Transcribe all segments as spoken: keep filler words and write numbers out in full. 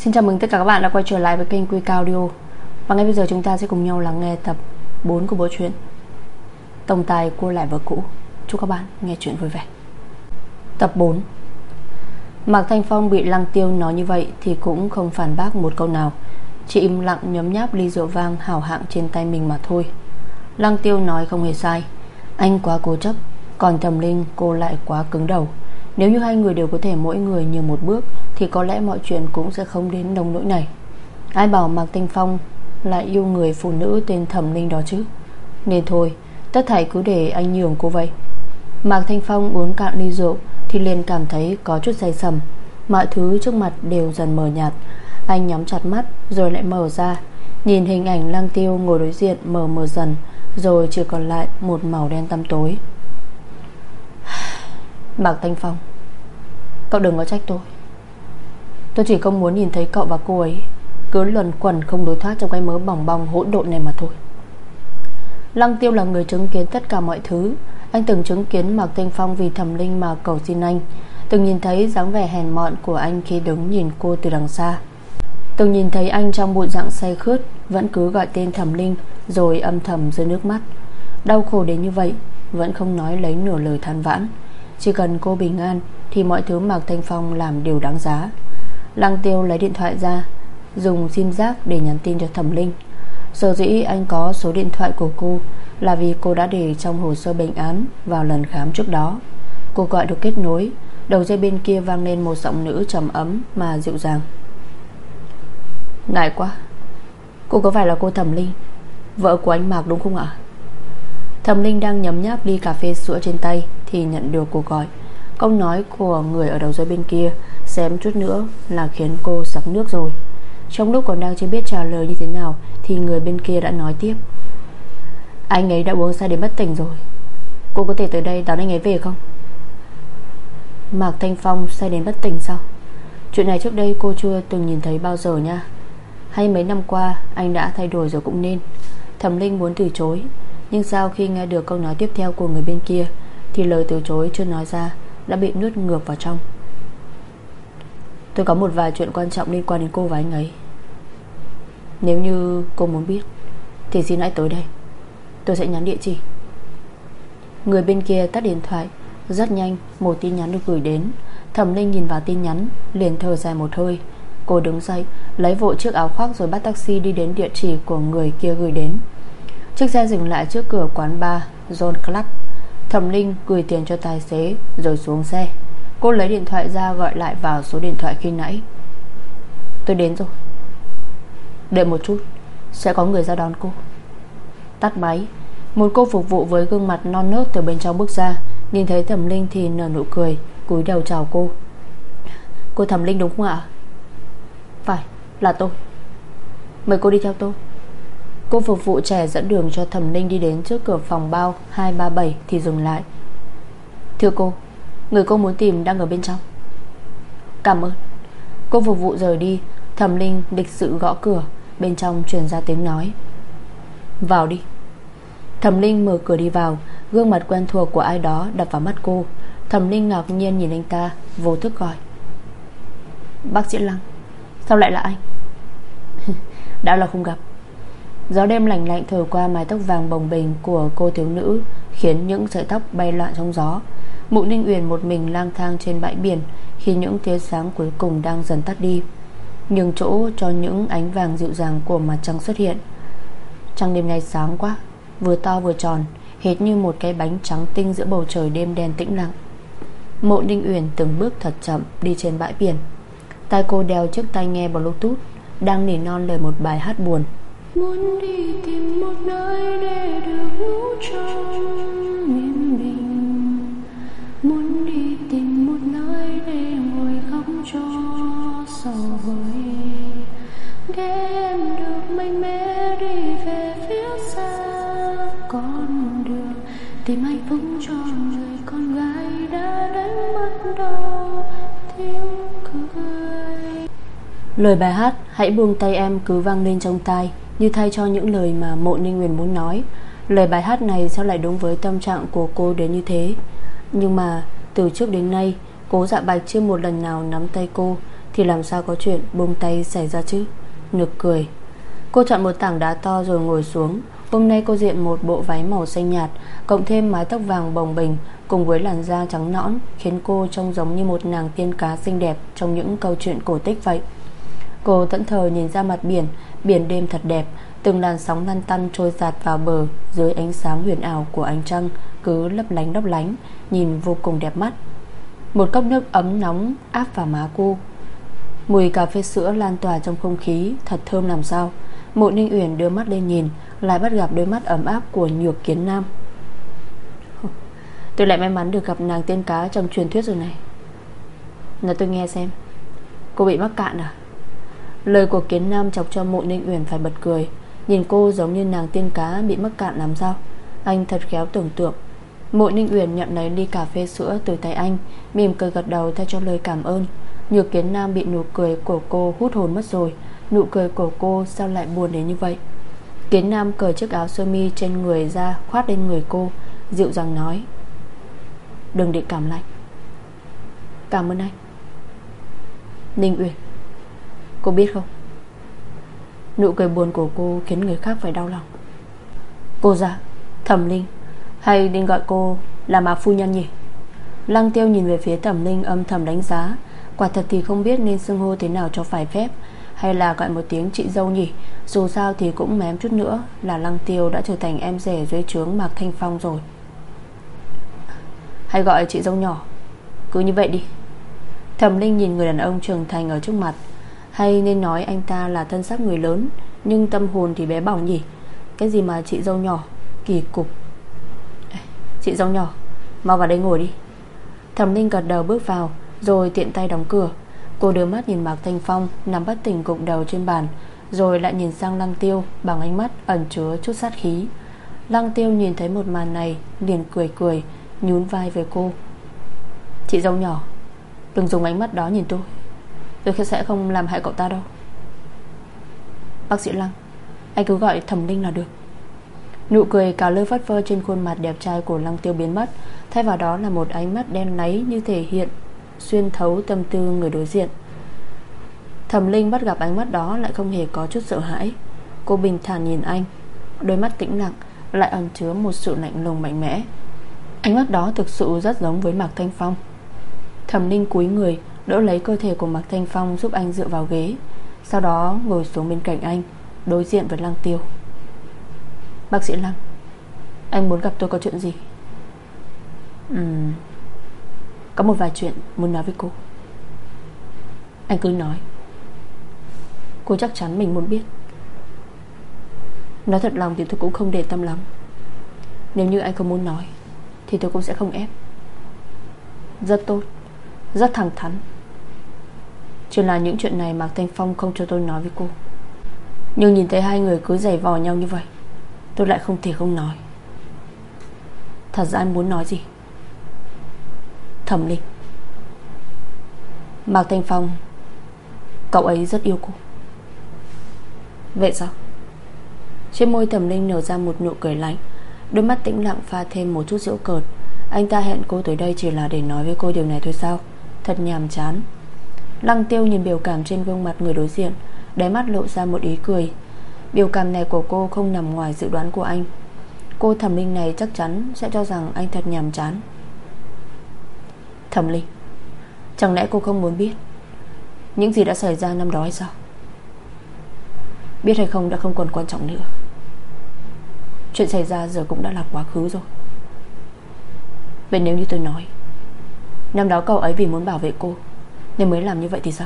Xin chào mừng tất cả các bạn đã quay trở lại với kênh Quy Cao Audio. Và ngay bây giờ chúng ta sẽ cùng nhau lắng nghe tập bốn của bộ truyện Tổng tài cua lại vợ cũ. Chúc các bạn nghe chuyện vui vẻ. Tập bốn. Mạc Thanh Phong bị Lăng Tiêu nói như vậy thì cũng không phản bác một câu nào, chỉ im lặng nhấm nháp ly rượu vang hảo hạng trên tay mình mà thôi. Lăng Tiêu nói không hề sai, anh quá cố chấp, còn Thẩm Linh cô lại quá cứng đầu. Nếu như hai người đều có thể mỗi người nhường một bước thì có lẽ mọi chuyện cũng sẽ không đến nông nỗi này. Ai bảo Mạc Thanh Phong lại yêu người phụ nữ tên Thẩm Linh đó chứ. Nên thôi, tất thảy cứ để anh nhường cô vậy. Mạc Thanh Phong uống cạn ly rượu thì liền cảm thấy có chút say sầm. Mọi thứ trước mặt đều dần mờ nhạt. Anh nhắm chặt mắt rồi lại mở ra, nhìn hình ảnh Lăng Tiêu ngồi đối diện mờ mờ dần, rồi chỉ còn lại một màu đen tăm tối. Mạc Thanh Phong, cậu đừng có trách tôi. Tôi chỉ không muốn nhìn thấy cậu và cô ấy cứ luẩn quẩn không đối thoát trong cái mớ bòng bong hỗn độn này mà thôi. Lăng Tiêu là người chứng kiến tất cả mọi thứ. Anh từng chứng kiến Mạc Thanh Phong vì Thẩm Linh mà cầu xin anh, từng nhìn thấy dáng vẻ hèn mọn của anh khi đứng nhìn cô từ đằng xa, từng nhìn thấy anh trong bộ dạng say khướt vẫn cứ gọi tên Thẩm Linh rồi âm thầm rơi nước mắt. Đau khổ đến như vậy vẫn không nói lấy nửa lời than vãn. Chỉ cần cô bình an thì mọi thứ Mạc Thanh Phong làm đều đáng giá. Lăng Tiêu lấy điện thoại ra, dùng sim giác để nhắn tin cho Thẩm Linh. Sở dĩ anh có số điện thoại của cô là vì cô đã để trong hồ sơ bệnh án vào lần khám trước đó. Cô gọi được kết nối, đầu dây bên kia vang lên một giọng nữ trầm ấm mà dịu dàng. Ngại quá, cô có phải là cô Thẩm Linh, vợ của anh Mạc đúng không ạ? Thẩm Linh đang nhấm nháp ly cà phê sữa trên tay thì nhận được cuộc gọi. Câu nói của người ở đầu dây bên kia xém chút nữa là khiến cô sặc nước rồi. Trong lúc còn đang chưa biết trả lời như thế nào thì người bên kia đã nói tiếp. Anh ấy đã uống say đến bất tỉnh rồi, cô có thể tới đây đón anh ấy về không? Mạc Thanh Phong say đến bất tỉnh sao? Chuyện này trước đây cô chưa từng nhìn thấy bao giờ nha. Hay mấy năm qua anh đã thay đổi rồi cũng nên. Thẩm Linh muốn từ chối, nhưng sau khi nghe được câu nói tiếp theo của người bên kia thì lời từ chối chưa nói ra đã bị nuốt ngược vào trong. Tôi có một vài chuyện quan trọng liên quan đến cô và anh ấy. Nếu như cô muốn biết thì xin hãy tới đây, tôi sẽ nhắn địa chỉ. Người bên kia tắt điện thoại. Rất nhanh một tin nhắn được gửi đến. Thẩm Linh nhìn vào tin nhắn liền thở dài một hơi. Cô đứng dậy, lấy vội chiếc áo khoác rồi bắt taxi đi đến địa chỉ của người kia gửi đến. Chiếc xe dừng lại trước cửa quán bar John Club. Thẩm Linh gửi tiền cho tài xế rồi xuống xe. Cô lấy điện thoại ra gọi lại vào số điện thoại khi nãy. Tôi đến rồi. Đợi một chút, sẽ có người ra đón cô. Tắt máy. Một cô phục vụ với gương mặt non nớt từ bên trong bước ra. Nhìn thấy Thẩm Linh thì nở nụ cười, cúi đầu chào cô. Cô Thẩm Linh đúng không ạ? Phải, là tôi. Mời cô đi theo tôi. Cô phục vụ trẻ dẫn đường cho Thẩm Linh đi đến trước cửa phòng bao hai ba bảy thì dừng lại. Thưa cô, người cô muốn tìm đang ở bên trong. Cảm ơn. Cô phục vụ rời đi. Thẩm Linh lịch sự gõ cửa. Bên trong truyền ra tiếng nói. Vào đi. Thẩm Linh mở cửa đi vào. Gương mặt quen thuộc của ai đó đập vào mắt cô. Thẩm Linh ngạc nhiên nhìn anh ta, vô thức gọi. Bác sĩ Lăng. Sao lại là anh? Đã là không gặp. Gió đêm lạnh lạnh thổi qua mái tóc vàng bồng bềnh của cô thiếu nữ, khiến những sợi tóc bay loạn trong gió. Mộ Ninh Uyển một mình lang thang trên bãi biển khi những tia sáng cuối cùng đang dần tắt đi, nhường chỗ cho những ánh vàng dịu dàng của mặt trăng xuất hiện. Trăng đêm nay sáng quá, vừa to vừa tròn, hệt như một cái bánh trắng tinh giữa bầu trời đêm đen tĩnh lặng. Mộ Ninh Uyển từng bước thật chậm đi trên bãi biển. Tai cô đeo chiếc tai nghe Bluetooth, đang nỉ non lời một bài hát buồn. Muốn đi tìm một nơi để được ngủ trong yên bình, muốn đi tìm một nơi để ngồi khóc cho sầu vơi, để em được mạnh mẽ đi về phía xa con đường, tìm hạnh phúc cho người con gái đã đánh mất đau tiếng cười. Lời bài hát Hãy buông tay em cứ vang lên trong tai, như thay cho những lời mà Mộ Ninh Uyển muốn nói. Lời bài hát này sao lại đúng với tâm trạng của cô đến như thế? Nhưng mà từ trước đến nay Cố Dạ Bạch chưa một lần nào nắm tay cô, thì làm sao có chuyện buông tay xảy ra chứ. Nực cười. Cô chọn một tảng đá to rồi ngồi xuống. Hôm nay cô diện một bộ váy màu xanh nhạt, cộng thêm mái tóc vàng bồng bềnh cùng với làn da trắng nõn, khiến cô trông giống như một nàng tiên cá xinh đẹp trong những câu chuyện cổ tích vậy. Cô thẫn thờ nhìn ra mặt biển. Biển đêm thật đẹp, từng làn sóng lăn tăn trôi dạt vào bờ dưới ánh sáng huyền ảo của ánh trăng cứ lấp lánh lấp lánh, nhìn vô cùng đẹp mắt. Một cốc nước ấm nóng áp vào má cô. Mùi cà phê sữa lan tỏa trong không khí, thật thơm làm sao. Mộ Ninh Uyển đưa mắt lên nhìn, lại bắt gặp đôi mắt ấm áp của Nhược Kiến Nam. Tôi lại may mắn được gặp nàng tiên cá trong truyền thuyết rồi này. Nói tôi nghe xem, cô bị mắc cạn à? Lời của Kiến Nam chọc cho Mộ Ninh Uyển phải bật cười. Nhìn cô giống như nàng tiên cá bị mắc cạn làm sao. Anh thật khéo tưởng tượng. Mộ Ninh Uyển nhận lấy ly cà phê sữa từ tay anh, mỉm cười gật đầu thay cho lời cảm ơn. Nhược Kiến Nam bị nụ cười của cô hút hồn mất rồi. Nụ cười của cô sao lại buồn đến như vậy? Kiến Nam cởi chiếc áo sơ mi trên người ra khoác lên người cô, dịu dàng nói: đừng để cảm lạnh. Cảm ơn anh. Ninh Uyển, cô biết không, nụ cười buồn của cô khiến người khác phải đau lòng. Cô già Thẩm Linh, hay nên gọi cô là Mạc phu nhân nhỉ? Lăng Tiêu nhìn về phía Thẩm Linh âm thầm đánh giá. Quả thật thì không biết nên xưng hô thế nào cho phải phép, hay là gọi một tiếng chị dâu nhỉ. Dù sao thì cũng mém chút nữa là Lăng Tiêu đã trở thành em rể dưới trướng Mạc Thanh Phong rồi. Hay gọi chị dâu nhỏ, cứ như vậy đi. Thẩm Linh nhìn người đàn ông trưởng thành ở trước mặt. Hay nên nói anh ta là thân xác người lớn, nhưng tâm hồn thì bé bỏng nhỉ. Cái gì mà chị dâu nhỏ, kỳ cục. Chị dâu nhỏ, mau vào đây ngồi đi. Thẩm Linh gật đầu bước vào, rồi tiện tay đóng cửa. Cô đưa mắt nhìn Mạc Thanh Phong nằm bất tỉnh gục đầu trên bàn, rồi lại nhìn sang Lăng Tiêu bằng ánh mắt ẩn chứa chút sát khí. Lăng Tiêu nhìn thấy một màn này liền cười cười, nhún vai với cô. Chị dâu nhỏ, đừng dùng ánh mắt đó nhìn tôi, tôi sẽ không làm hại cậu ta đâu. Bác sĩ Lăng, anh cứ gọi Thẩm Linh là được. Nụ cười cào lơ phất phơ trên khuôn mặt đẹp trai của Lăng Tiêu biến mất, thay vào đó là một ánh mắt đen láy như thể hiện xuyên thấu tâm tư người đối diện. Thẩm Linh bắt gặp ánh mắt đó lại không hề có chút sợ hãi. Cô bình thản nhìn anh, đôi mắt tĩnh lặng lại ẩn chứa một sự lạnh lùng mạnh mẽ. Ánh mắt đó thực sự rất giống với Mạc Thanh Phong. Thẩm Linh cúi người đỡ lấy cơ thể của Mạc Thanh Phong, giúp anh dựa vào ghế, sau đó ngồi xuống bên cạnh anh, đối diện với Lăng Tiêu. Bác sĩ Lăng, anh muốn gặp tôi có chuyện gì? Ừm, có một vài chuyện muốn nói với cô. Anh cứ nói. Cô chắc chắn mình muốn biết. Nói thật lòng thì tôi cũng không để tâm lắm. Nếu như anh không muốn nói thì tôi cũng sẽ không ép. Rất tốt, rất thẳng thắn. Chỉ là những chuyện này Mạc Thanh Phong không cho tôi nói với cô. Nhưng nhìn thấy hai người cứ giày vò nhau như vậy, tôi lại không thể không nói. Thật ra anh muốn nói gì? Thẩm Linh, Mạc Thanh Phong, cậu ấy rất yêu cô. Vậy sao? Trên môi Thẩm Linh nở ra một nụ cười lạnh, đôi mắt tĩnh lặng pha thêm một chút giễu cợt. Anh ta hẹn cô tới đây chỉ là để nói với cô điều này thôi sao? Thật nhàm chán. Lăng Tiêu nhìn biểu cảm trên gương mặt người đối diện, đáy mắt lộ ra một ý cười. Biểu cảm này của cô không nằm ngoài dự đoán của anh. Cô Thẩm Linh này chắc chắn sẽ cho rằng anh thật nhàm chán. Thẩm Linh, chẳng lẽ cô không muốn biết những gì đã xảy ra năm đó hay sao? Biết hay không đã không còn quan trọng nữa. Chuyện xảy ra giờ cũng đã là quá khứ rồi. Vậy nếu như tôi nói năm đó cậu ấy vì muốn bảo vệ cô nên mới làm như vậy thì sao?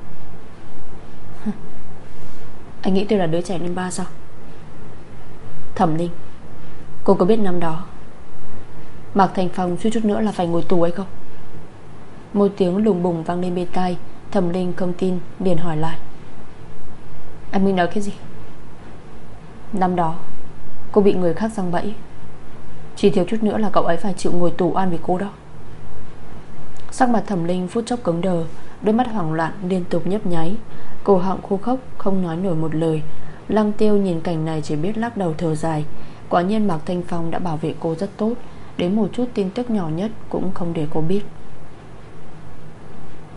Anh nghĩ tôi là đứa trẻ lên ba sao? Thẩm Linh, cô có biết năm đó Mạc Thanh Phong suýt chút nữa là phải ngồi tù hay không? Một tiếng lùng bùng vang lên bên tai. Thẩm Linh không tin liền hỏi lại. Anh Minh nói cái gì? Năm đó cô bị người khác giăng bẫy, chỉ thiếu chút nữa là cậu ấy phải chịu ngồi tù oan vì cô đó. Sắc mặt Thẩm Linh phút chốc cứng đờ, đôi mắt hoảng loạn liên tục nhấp nháy, cổ họng khô khốc không nói nổi một lời. Lăng Tiêu nhìn cảnh này chỉ biết lắc đầu thở dài. Quả nhiên Mạc Thanh Phong đã bảo vệ cô rất tốt, đến một chút tin tức nhỏ nhất cũng không để cô biết.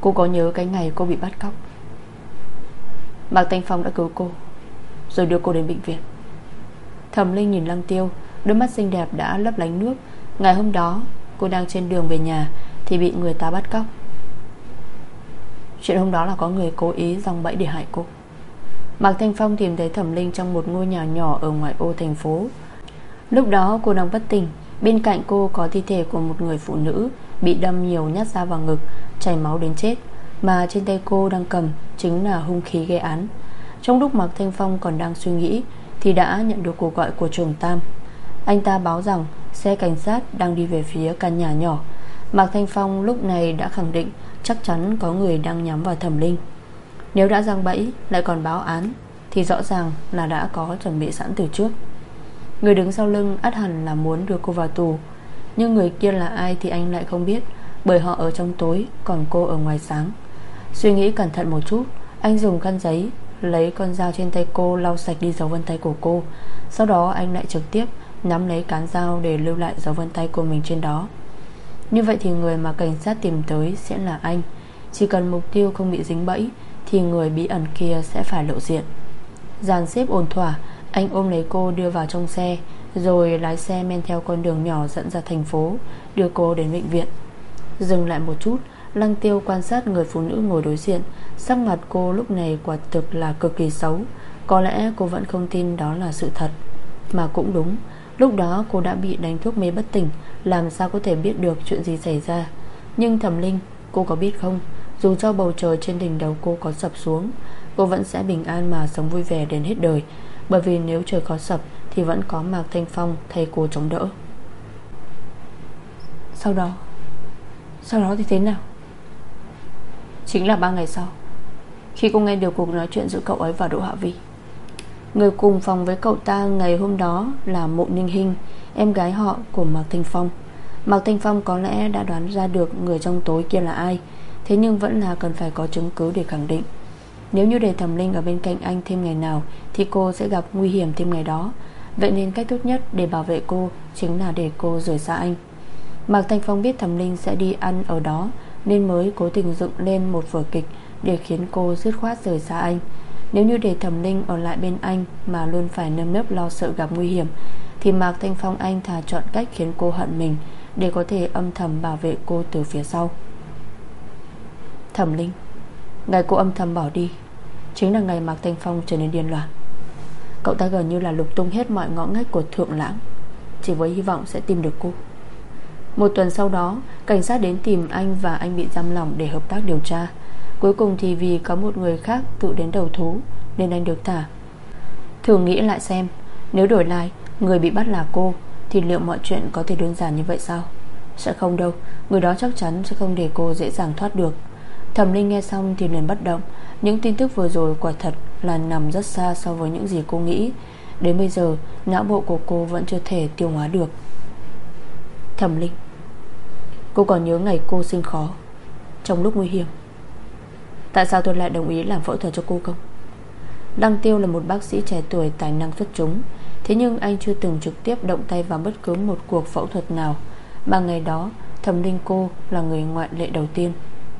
Cô có nhớ cái ngày cô bị bắt cóc, Mạc Thanh Phong đã cứu cô rồi đưa cô đến bệnh viện. Thẩm Linh nhìn Lăng Tiêu, đôi mắt xinh đẹp đã lấp lánh nước. Ngày hôm đó cô đang trên đường về nhà thì bị người ta bắt cóc. Chuyện hôm đó là có người cố ý giăng bẫy để hại cô. Mạc Thanh Phong tìm thấy Thẩm Linh trong một ngôi nhà nhỏ ở ngoại ô thành phố. Lúc đó cô đang bất tỉnh. Bên cạnh cô có thi thể của một người phụ nữ bị đâm nhiều nhát dao vào ngực, chảy máu đến chết. Mà trên tay cô đang cầm chính là hung khí gây án. Trong lúc Mạc Thanh Phong còn đang suy nghĩ thì đã nhận được cuộc gọi của Trường Tam. Anh ta báo rằng xe cảnh sát đang đi về phía căn nhà nhỏ. Mạc Thanh Phong lúc này đã khẳng định chắc chắn có người đang nhắm vào Thẩm Linh. Nếu đã giăng bẫy lại còn báo án thì rõ ràng là đã có chuẩn bị sẵn từ trước. Người đứng sau lưng ắt hẳn là muốn đưa cô vào tù. Nhưng người kia là ai thì anh lại không biết, bởi họ ở trong tối, còn cô ở ngoài sáng. Suy nghĩ cẩn thận một chút, anh dùng khăn giấy lấy con dao trên tay cô lau sạch đi dấu vân tay của cô. Sau đó anh lại trực tiếp nắm lấy cán dao để lưu lại dấu vân tay của mình trên đó. Như vậy thì người mà cảnh sát tìm tới sẽ là anh. Chỉ cần mục tiêu không bị dính bẫy thì người bí ẩn kia sẽ phải lộ diện. Dàn xếp ổn thỏa, anh ôm lấy cô đưa vào trong xe, rồi lái xe men theo con đường nhỏ dẫn ra thành phố, đưa cô đến bệnh viện. Dừng lại một chút, Lăng Tiêu quan sát người phụ nữ ngồi đối diện. Sắc mặt cô lúc này quả thực là cực kỳ xấu. Có lẽ cô vẫn không tin đó là sự thật. Mà cũng đúng, lúc đó cô đã bị đánh thuốc mê bất tỉnh, làm sao có thể biết được chuyện gì xảy ra. Nhưng Thẩm Linh, cô có biết không, dù cho bầu trời trên đỉnh đầu cô có sập xuống, cô vẫn sẽ bình an mà sống vui vẻ đến hết đời. Bởi vì nếu trời có sập thì vẫn có Mạc Thanh Phong thay cô chống đỡ. Sau đó Sau đó thì thế nào? Chính là ba ngày sau, khi cô nghe được cuộc nói chuyện giữa cậu ấy và Đỗ Hạ Vi. Người cùng phòng với cậu ta ngày hôm đó là Mộ Ninh Hinh, em gái họ của Mạc Thanh Phong. Mạc Thanh Phong có lẽ đã đoán ra được người trong tối kia là ai, thế nhưng vẫn là cần phải có chứng cứ để khẳng định. Nếu như để Thẩm Linh ở bên cạnh anh thêm ngày nào thì cô sẽ gặp nguy hiểm thêm ngày đó. Vậy nên cách tốt nhất để bảo vệ cô chính là để cô rời xa anh. Mạc Thanh Phong biết Thẩm Linh sẽ đi ăn ở đó, nên mới cố tình dựng lên một vở kịch để khiến cô dứt khoát rời xa anh. Nếu như để Thẩm Linh ở lại bên anh mà luôn phải nơm nớp lo sợ gặp nguy hiểm thì Mạc Thanh Phong anh thà chọn cách khiến cô hận mình, để có thể âm thầm bảo vệ cô từ phía sau. Thẩm Linh, ngày cô âm thầm bỏ đi chính là ngày Mạc Thanh Phong trở nên điên loạn. Cậu ta gần như là lục tung hết mọi ngõ ngách của Thượng Lãng, chỉ với hy vọng sẽ tìm được cô. Một tuần sau đó, cảnh sát đến tìm anh và anh bị giam lỏng để hợp tác điều tra. Cuối cùng thì vì có một người khác tự đến đầu thú nên anh được thả. Thường nghĩ lại xem, nếu đổi lại người bị bắt là cô thì liệu mọi chuyện có thể đơn giản như vậy sao? Sẽ không đâu, người đó chắc chắn sẽ không để cô dễ dàng thoát được. Thẩm Linh nghe xong thì liền bất động. Những tin tức vừa rồi quả thật là nằm rất xa so với những gì cô nghĩ. Đến bây giờ não bộ của cô vẫn chưa thể tiêu hóa được. Thẩm Linh, cô còn nhớ ngày cô sinh khó trong lúc nguy hiểm, tại sao tôi lại đồng ý làm phẫu thuật cho cô không? Lăng Tiêu là một bác sĩ trẻ tuổi tài năng xuất chúng, thế nhưng anh chưa từng trực tiếp động tay vào bất cứ một cuộc phẫu thuật nào. Mà ngày đó Thẩm Linh cô là người ngoại lệ đầu tiên.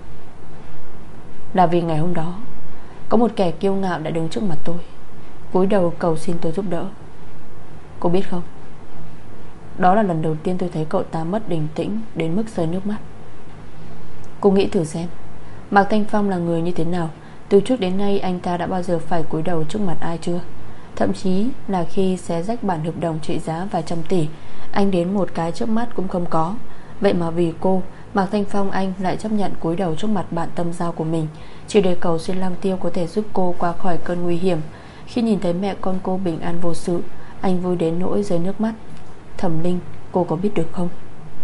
Là vì ngày hôm đó có một kẻ kiêu ngạo đã đứng trước mặt tôi, cúi đầu cầu xin tôi giúp đỡ. Cô biết không, đó là lần đầu tiên tôi thấy cậu ta mất bình tĩnh đến mức rơi nước mắt. Cô nghĩ thử xem, Mạc Thanh Phong là người như thế nào. Từ trước đến nay anh ta đã bao giờ phải cúi đầu trước mặt ai chưa? Thậm chí là khi xé rách bản hợp đồng trị giá vài trăm tỷ, anh đến một cái chớp mắt cũng không có. Vậy mà vì cô, Mạc Thanh Phong anh lại chấp nhận cúi đầu trước mặt bạn tâm giao của mình, chỉ để cầu xin Lăng Tiêu có thể giúp cô qua khỏi cơn nguy hiểm. Khi nhìn thấy mẹ con cô bình an vô sự, anh vui đến nỗi rơi nước mắt. Thẩm Linh, cô có biết được không?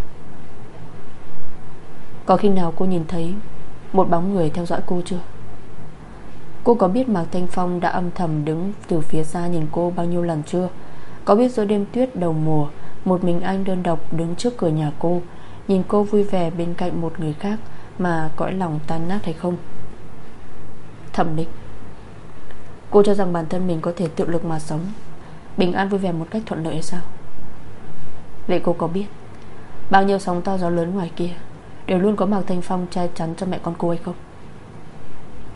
Có khi nào cô nhìn thấy một bóng người theo dõi cô chưa? Cô có biết Mạc Thanh Phong đã âm thầm đứng từ phía xa nhìn cô bao nhiêu lần chưa? Có biết giữa đêm tuyết đầu mùa, một mình anh đơn độc đứng trước cửa nhà cô, nhìn cô vui vẻ bên cạnh một người khác mà cõi lòng tan nát hay không? Thẩm Linh, cô cho rằng bản thân mình có thể tự lực mà sống, bình an vui vẻ một cách thuận lợi hay sao? Vậy cô có biết bao nhiêu sóng to gió lớn ngoài kia đều luôn có Mạc Thanh Phong che chắn cho mẹ con cô hay không?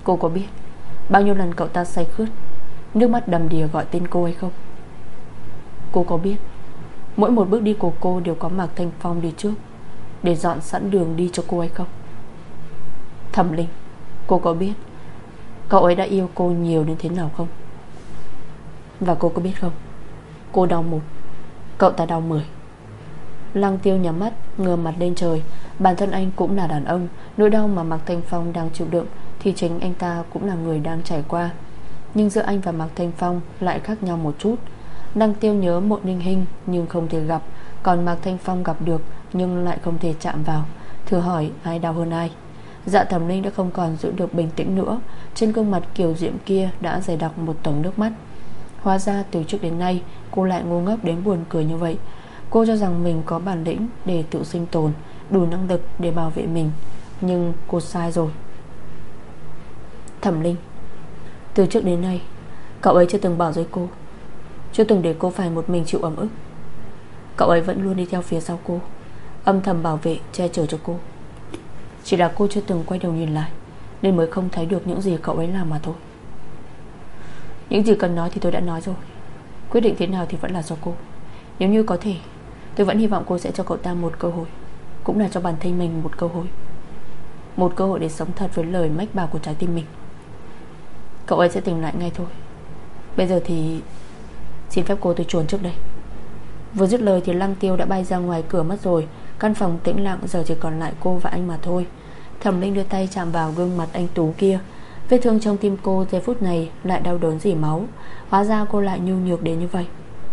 Cô có biết bao nhiêu lần cậu ta say khướt, nước mắt đầm đìa gọi tên cô hay không? Cô có biết mỗi một bước đi của cô đều có Mạc Thanh Phong đi trước để dọn sẵn đường đi cho cô hay không? Thẩm Linh, cô có biết cậu ấy đã yêu cô nhiều đến thế nào không? Và cô có biết không, cô đau một, cậu ta đau mười. Lăng Tiêu nhắm mắt ngửa mặt lên trời. Bản thân anh cũng là đàn ông, nỗi đau mà Mạc Thanh Phong đang chịu đựng thì chính anh ta cũng là người đang trải qua. Nhưng giữa anh và Mạc Thanh Phong lại khác nhau một chút. Lăng Tiêu nhớ Mộ Ninh Hinh nhưng không thể gặp, còn Mạc Thanh Phong gặp được nhưng lại không thể chạm vào. Thử hỏi ai đau hơn ai? Dạ Thẩm Linh đã không còn giữ được bình tĩnh nữa. Trên gương mặt kiều diễm kia đã dày đặc một tầng nước mắt. Hóa ra từ trước đến nay cô lại ngu ngốc đến buồn cười như vậy. Cô cho rằng mình có bản lĩnh để tự sinh tồn, đủ năng lực để bảo vệ mình. Nhưng cô sai rồi. Thẩm Linh, từ trước đến nay cậu ấy chưa từng bỏ rơi cô, chưa từng để cô phải một mình chịu ấm ức. Cậu ấy vẫn luôn đi theo phía sau cô, âm thầm bảo vệ, che chở cho cô. Chỉ là cô chưa từng quay đầu nhìn lại, nên mới không thấy được những gì cậu ấy làm mà thôi. Những gì cần nói thì tôi đã nói rồi. Quyết định thế nào thì vẫn là do cô. Nếu như có thể, tôi vẫn hy vọng cô sẽ cho cậu ta một cơ hội, cũng là cho bản thân mình một cơ hội. Một cơ hội để sống thật với lời mách bảo của trái tim mình. Cậu ấy sẽ tỉnh lại ngay thôi. Bây giờ thì xin phép cô tôi chuồn trước đây. Vừa dứt lời thì Lăng Tiêu đã bay ra ngoài cửa mất rồi. Căn phòng tĩnh lặng giờ chỉ còn lại cô và anh mà thôi. Thẩm Linh đưa tay chạm vào gương mặt anh tú kia. Vết thương trong tim cô giây phút này lại đau đớn rỉ máu. Hóa ra cô lại nhu nhược đến như vậy.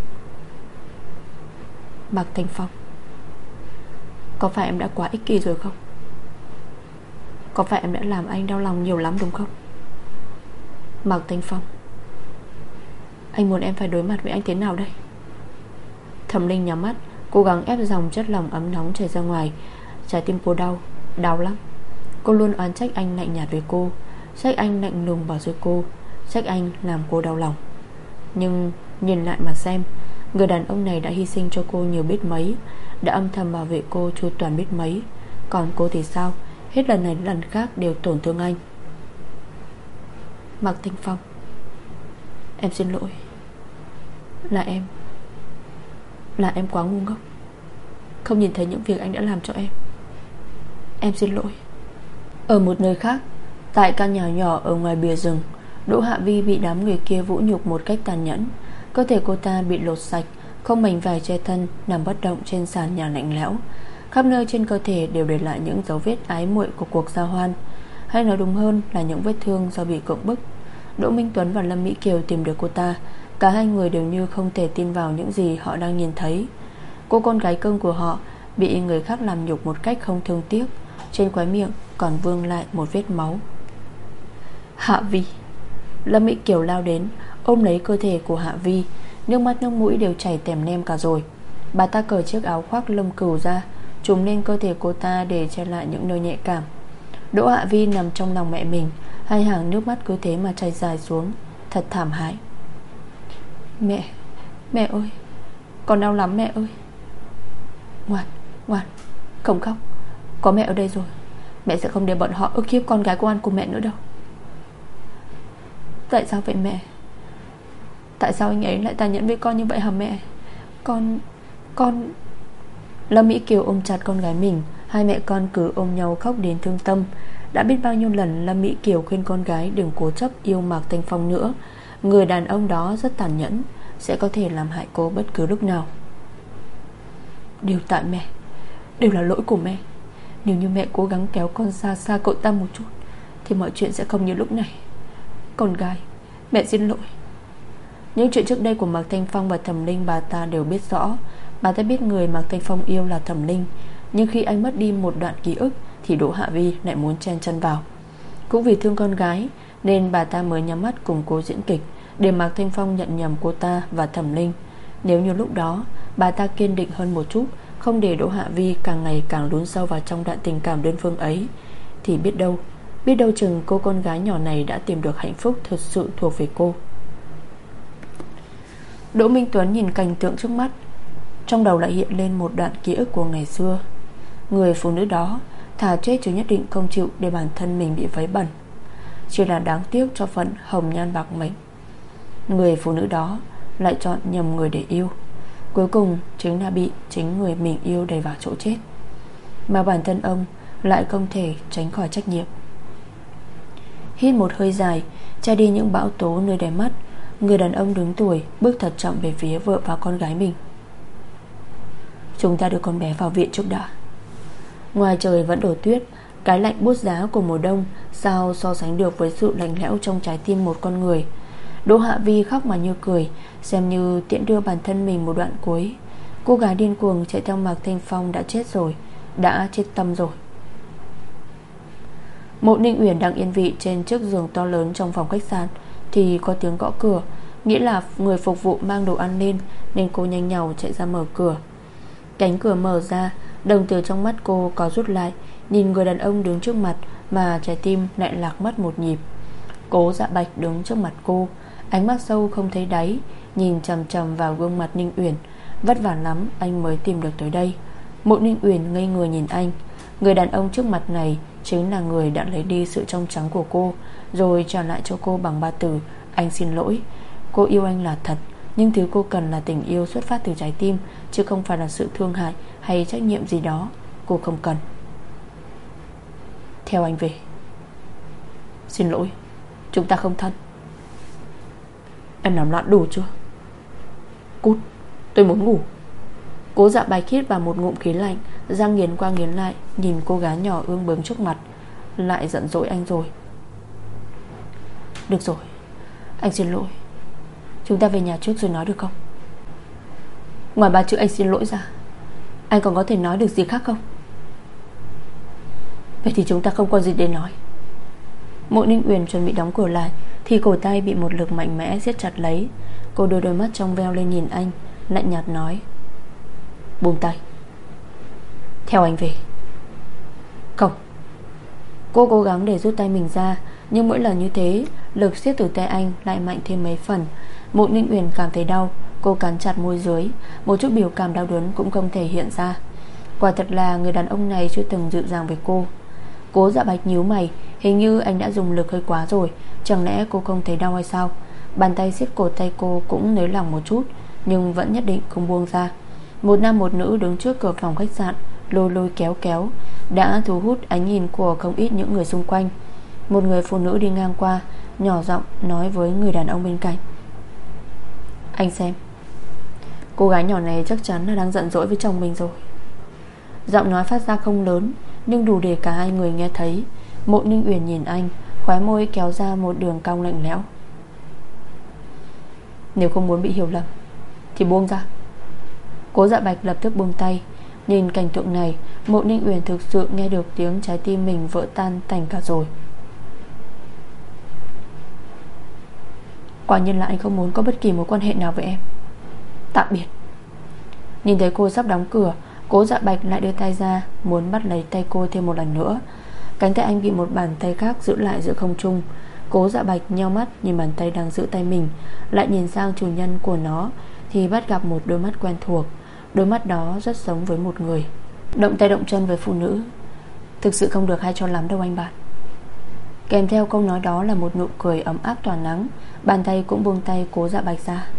Mạc Thanh Phong, có phải em đã quá ích kỷ rồi không? Có phải em đã làm anh đau lòng nhiều lắm đúng không? Mạc Thanh Phong, anh muốn em phải đối mặt với anh thế nào đây? Thẩm Linh nhắm mắt, cố gắng ép dòng chất lỏng ấm nóng chảy ra ngoài. Trái tim cô đau, đau lắm. Cô luôn oán trách anh lạnh nhạt với cô, trách anh lạnh lùng bỏ rơi cô, trách anh làm cô đau lòng. Nhưng nhìn lại mà xem, người đàn ông này đã hy sinh cho cô nhiều biết mấy, đã âm thầm bảo vệ cô chu toàn biết mấy. Còn cô thì sao? Hết lần này đến lần khác đều tổn thương anh. Mạc Thanh Phong, em xin lỗi. Là em Là em quá ngu ngốc, không nhìn thấy những việc anh đã làm cho em. Em xin lỗi. Ở một nơi khác, tại căn nhà nhỏ ở ngoài bìa rừng, Đỗ Hạ Vi bị đám người kia vũ nhục một cách tàn nhẫn. Cơ thể cô ta bị lột sạch, không mảnh vải che thân, nằm bất động trên sàn nhà lạnh lẽo. Khắp nơi trên cơ thể đều để lại những dấu vết ái muội của cuộc giao hoan, hay nói đúng hơn là những vết thương do bị cưỡng bức. Đỗ Minh Tuấn và Lâm Mỹ Kiều tìm được cô ta. Cả hai người đều như không thể tin vào những gì họ đang nhìn thấy. Cô con gái cưng của họ bị người khác làm nhục một cách không thương tiếc, trên khóe miệng còn vương lại một vết máu. Hạ Vi. Lâm Mỹ Kiều lao đến, ôm lấy cơ thể của Hạ Vi, nước mắt nước mũi đều chảy tèm nem cả rồi. Bà ta cởi chiếc áo khoác lông cừu ra, trùm lên cơ thể cô ta để che lại những nơi nhạy cảm. Đỗ Hạ Vi nằm trong lòng mẹ mình, hai hàng nước mắt cứ thế mà chảy dài xuống, thật thảm hại. Mẹ, mẹ ơi, con đau lắm mẹ ơi. Ngoan, ngoan, không khóc. Có mẹ ở đây rồi, mẹ sẽ không để bọn họ ức hiếp con gái của anh của mẹ nữa đâu. Tại sao vậy mẹ? Tại sao anh ấy lại tàn nhẫn với con như vậy hả mẹ? Con... con... Lâm Mỹ Kiều ôm chặt con gái mình. Hai mẹ con cứ ôm nhau khóc đến thương tâm. Đã biết bao nhiêu lần Lâm Mỹ Kiều khuyên con gái đừng cố chấp yêu Mạc Thanh Phong nữa. Người đàn ông đó rất tàn nhẫn, sẽ có thể làm hại cô bất cứ lúc nào. Đều tại mẹ, đều là lỗi của mẹ. Nếu như mẹ cố gắng kéo con ra xa cậu ta một chút thì mọi chuyện sẽ không như lúc này. Con gái, mẹ xin lỗi. Những chuyện trước đây của Mạc Thanh Phong và Thẩm Linh bà ta đều biết rõ. Bà ta biết người Mạc Thanh Phong yêu là Thẩm Linh, nhưng khi anh mất đi một đoạn ký ức thì Đỗ Hạ Vi lại muốn chen chân vào. Cũng vì thương con gái nên bà ta mới nhắm mắt cùng cô diễn kịch, để Mạc Thanh Phong nhận nhầm cô ta và Thẩm Linh. Nếu như lúc đó bà ta kiên định hơn một chút, không để Đỗ Hạ Vi càng ngày càng lún sâu vào trong đoạn tình cảm đơn phương ấy, thì biết đâu Biết đâu chừng cô con gái nhỏ này đã tìm được hạnh phúc thật sự thuộc về cô. Đỗ Minh Tuấn nhìn cảnh tượng trước mắt, trong đầu lại hiện lên một đoạn ký ức của ngày xưa. Người phụ nữ đó thà chết chứ nhất định không chịu để bản thân mình bị vấy bẩn. chỉ là đáng tiếc cho phận hồng nhan bạc mệnh. Người phụ nữ đó lại chọn nhầm người để yêu, cuối cùng chính là bị chính người mình yêu đẩy vào chỗ chết, mà bản thân ông lại không thể tránh khỏi trách nhiệm. Hít một hơi dài, che đi những bão tố nơi đáy mắt, người đàn ông đứng tuổi bước thật chậm về phía vợ và con gái mình. Chúng ta đưa con bé vào viện trước đã. Ngoài trời vẫn đổ tuyết, cái lạnh buốt giá của mùa đông sao so sánh được với sự lạnh lẽo trong trái tim một con người. Đỗ Hạ Vi khóc mà như cười, xem như tiễn đưa bản thân mình một đoạn cuối. Cô gái điên cuồng chạy theo Mạc Thanh Phong đã chết rồi, đã chết tâm rồi. Mộ Ninh Uyển đang yên vị trên chiếc giường to lớn trong phòng khách sạn thì có tiếng gõ cửa, nghĩ là người phục vụ mang đồ ăn lên, nên cô nhanh nhảu chạy ra mở cửa. Cánh cửa mở ra, đồng tử trong mắt cô có rút lại, nhìn người đàn ông đứng trước mặt mà trái tim lại lạc mất một nhịp. Cố Dạ Bạch đứng trước mặt cô, ánh mắt sâu không thấy đáy, nhìn chằm chằm vào gương mặt Ninh Uyển. Vất vả lắm anh mới tìm được tới đây. Mộ Ninh Uyển ngây người nhìn anh. Người đàn ông trước mặt này chính là người đã lấy đi sự trong trắng của cô, rồi trả lại cho cô bằng ba từ: anh xin lỗi. Cô yêu anh là thật, nhưng thứ cô cần là tình yêu xuất phát từ trái tim, chứ không phải là sự thương hại hay trách nhiệm gì đó. Cô không cần. Theo anh về. Xin lỗi, chúng ta không thân. Em làm loạn đủ chưa? Cút, tôi muốn ngủ. Cố Dạ Bạch hít vào một ngụm khí lạnh, răng nghiến qua nghiến lại, nhìn cô gái nhỏ ương bướng trước mặt. Lại giận dỗi anh rồi. Được rồi, anh xin lỗi. Chúng ta về nhà trước rồi nói được không? Ngoài ba chữ anh xin lỗi ra, anh còn có thể nói được gì khác không? Vậy thì chúng ta không có gì để nói. Mộ Ninh Uyển chuẩn bị đóng cửa lại thì cổ tay bị một lực mạnh mẽ siết chặt lấy. Cô đưa đôi mắt trong veo lên nhìn anh, lạnh nhạt nói: buông tay. Theo anh về. Không. Cô cố gắng để rút tay mình ra, nhưng mỗi lần như thế, lực siết từ tay anh lại mạnh thêm mấy phần. Mộ Ninh Uyển cảm thấy đau. Cô cắn chặt môi dưới, một chút biểu cảm đau đớn cũng không thể hiện ra. Quả thật là người đàn ông này chưa từng dịu dàng với cô. Cố Dạ Bạch nhíu mày, hình như anh đã dùng lực hơi quá rồi. Chẳng lẽ cô không thấy đau hay sao? Bàn tay siết cổ tay cô cũng nới lỏng một chút, nhưng vẫn nhất định không buông ra. Một nam một nữ đứng trước cửa phòng khách sạn, lôi lôi kéo kéo, đã thu hút ánh nhìn của không ít những người xung quanh. Một người phụ nữ đi ngang qua, nhỏ giọng nói với người đàn ông bên cạnh: anh xem, cô gái nhỏ này chắc chắn là đang giận dỗi với chồng mình rồi. Giọng nói phát ra không lớn, nhưng đủ để cả hai người nghe thấy. Mộ Ninh Uyển nhìn anh, khóe môi kéo ra một đường cong lạnh lẽo. Nếu không muốn bị hiểu lầm thì buông ra. Cố Dạ Bạch lập tức buông tay. Nhìn cảnh tượng này, Mộ Ninh Uyển thực sự nghe được tiếng trái tim mình vỡ tan tành cả rồi. Quả nhiên là anh không muốn có bất kỳ mối quan hệ nào với em. Tạm biệt. Nhìn thấy cô sắp đóng cửa, Cố Dạ Bạch lại đưa tay ra, muốn bắt lấy tay cô thêm một lần nữa. Cánh tay anh bị một bàn tay khác giữ lại giữa không trung. Cố Dạ Bạch nheo mắt nhìn bàn tay đang giữ tay mình, lại nhìn sang chủ nhân của nó thì bắt gặp một đôi mắt quen thuộc. Đôi mắt đó rất giống với một người. Động tay động chân với phụ nữ thực sự không được hay cho lắm đâu anh bạn. Kèm theo câu nói đó là một nụ cười ấm áp tỏa nắng. Bàn tay cũng buông tay Cố Dạ Bạch ra.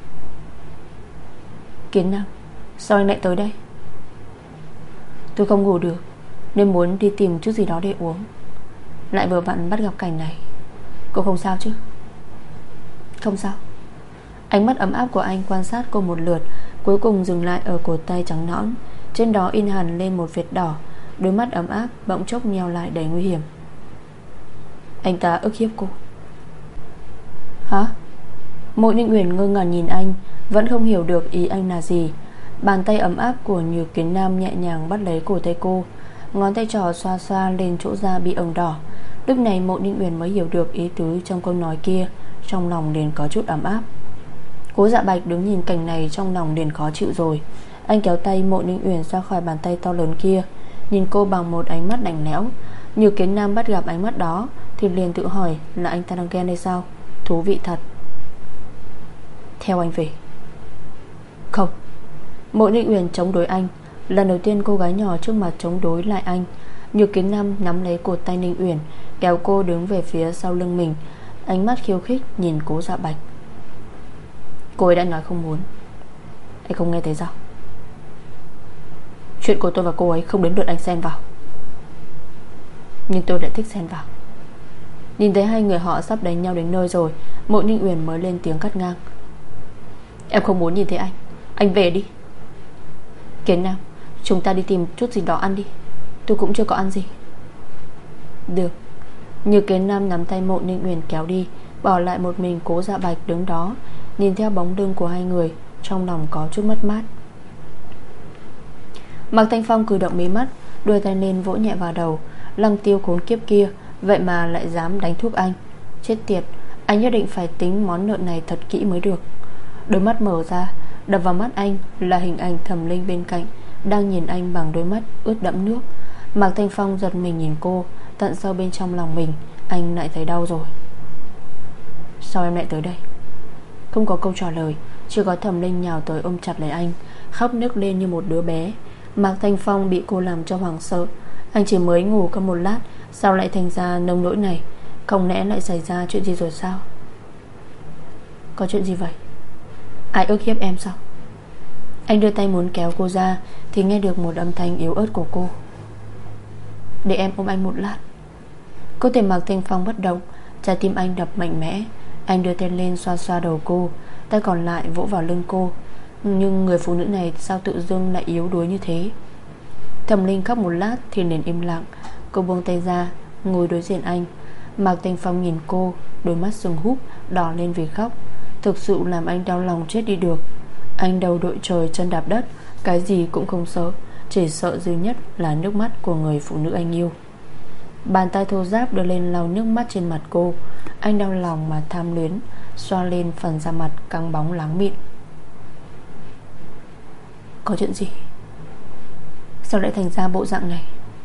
Kiến Nam, sao anh lại tới đây? Tôi không ngủ được nên muốn đi tìm chút gì đó để uống, lại vừa vặn bắt gặp cảnh này. Cô không sao chứ? Không sao. Ánh mắt ấm áp của anh quan sát cô một lượt, cuối cùng dừng lại ở cổ tay trắng nõn. Trên đó in hẳn lên một vệt đỏ. Đôi mắt ấm áp bỗng chốc nheo lại đầy nguy hiểm. Anh ta ức hiếp cô. Hả? Mộ Ninh Uyển ngơ ngẩn nhìn anh, vẫn không hiểu được ý anh là gì. Bàn tay ấm áp của Nhược Kiến Nam nhẹ nhàng bắt lấy cổ tay cô, ngón tay trỏ xoa xoa lên chỗ da bị ửng đỏ. Lúc này Mộ Ninh Uyển mới hiểu được ý tứ trong câu nói kia, trong lòng liền có chút ấm áp. Cố Dạ Bạch đứng nhìn cảnh này trong lòng liền khó chịu rồi. Anh kéo tay Mộ Ninh Uyển ra khỏi bàn tay to lớn kia, nhìn cô bằng một ánh mắt lạnh lẽo. Nhược Kiến Nam bắt gặp ánh mắt đó thì liền tự hỏi là anh ta đang ghen hay sao. Thú vị thật. Theo anh về. Không. Mộ Ninh Uyển chống đối anh. Lần đầu tiên cô gái nhỏ trước mặt chống đối lại anh. Nhược Kiến Nam nắm lấy cổ tay Ninh Uyển, kéo cô đứng về phía sau lưng mình, ánh mắt khiêu khích nhìn Cố Dạ Bạch. Cô ấy đã nói không muốn. Anh không nghe thấy sao? Chuyện của tôi và cô ấy không đến lượt anh xen vào. Nhưng tôi lại thích xen vào. Nhìn thấy hai người họ sắp đánh nhau đến nơi rồi, Mộ Ninh Uyển mới lên tiếng cắt ngang. Em không muốn nhìn thấy anh. Anh về đi. Kiến Nam, chúng ta đi tìm chút gì đó ăn đi. Tôi cũng chưa có ăn gì. Được. Như Kiến Nam nắm tay Mộ Ninh Uyển kéo đi, bỏ lại một mình Cố Dạ Bạch đứng đó, nhìn theo bóng lưng của hai người, trong lòng có chút mất mát. Mạc Thanh Phong cử động mí mắt, đưa tay lên vỗ nhẹ vào đầu. Lăng Tiêu khốn kiếp kia, vậy mà lại dám đánh thuốc anh. Chết tiệt, anh nhất định phải tính món nợ này thật kỹ mới được. Đôi mắt mở ra, đập vào mắt anh là hình ảnh Thẩm Linh bên cạnh, đang nhìn anh bằng đôi mắt ướt đẫm nước. Mạc Thanh Phong giật mình nhìn cô, tận sâu bên trong lòng mình, anh lại thấy đau rồi. Sao em lại tới đây? Không có câu trả lời, chỉ có Thẩm Linh nhào tới ôm chặt lấy anh, khóc nức lên như một đứa bé. Mạc Thanh Phong bị cô làm cho hoảng sợ. Anh chỉ mới ngủ có một lát, sao lại thành ra nông nỗi này? Không lẽ lại xảy ra chuyện gì rồi sao? Có chuyện gì vậy? Ai ức hiếp em sao? Anh đưa tay muốn kéo cô ra, thì nghe được một âm thanh yếu ớt của cô. Để em ôm anh một lát. Cơ thể Mạc Thanh Phong bất động, trái tim anh đập mạnh mẽ. Anh đưa tay lên xoa xoa đầu cô, tay còn lại vỗ vào lưng cô. Nhưng người phụ nữ này sao tự dưng lại yếu đuối như thế? Thẩm Linh khóc một lát thì liền im lặng. Cô buông tay ra, ngồi đối diện anh. Mạc Thanh Phong nhìn cô, đôi mắt sưng húp, đỏ lên vì khóc. Thực sự làm anh đau lòng chết đi được. Anh đầu đội trời chân đạp đất, cái gì cũng không sợ, chỉ sợ duy nhất là nước mắt của người phụ nữ anh yêu. Bàn tay thô ráp đưa lên lau nước mắt trên mặt cô. Anh đau lòng mà tham luyến, xoa lên phần da mặt căng bóng láng mịn. Có chuyện gì? Sao lại thành ra bộ dạng này?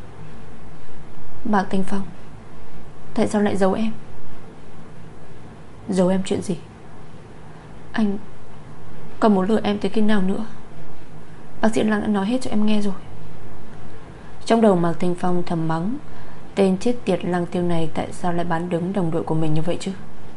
Mạc Thanh Phong, tại sao lại giấu em? Giấu em chuyện gì? Anh còn muốn lừa em tới khi nào nữa? Bác sĩ Lăng đã nói hết cho em nghe rồi. Trong đầu Mạc Thanh Phong thầm mắng, tên chết tiệt Lăng Tiêu này tại sao lại bán đứng đồng đội của mình như vậy chứ?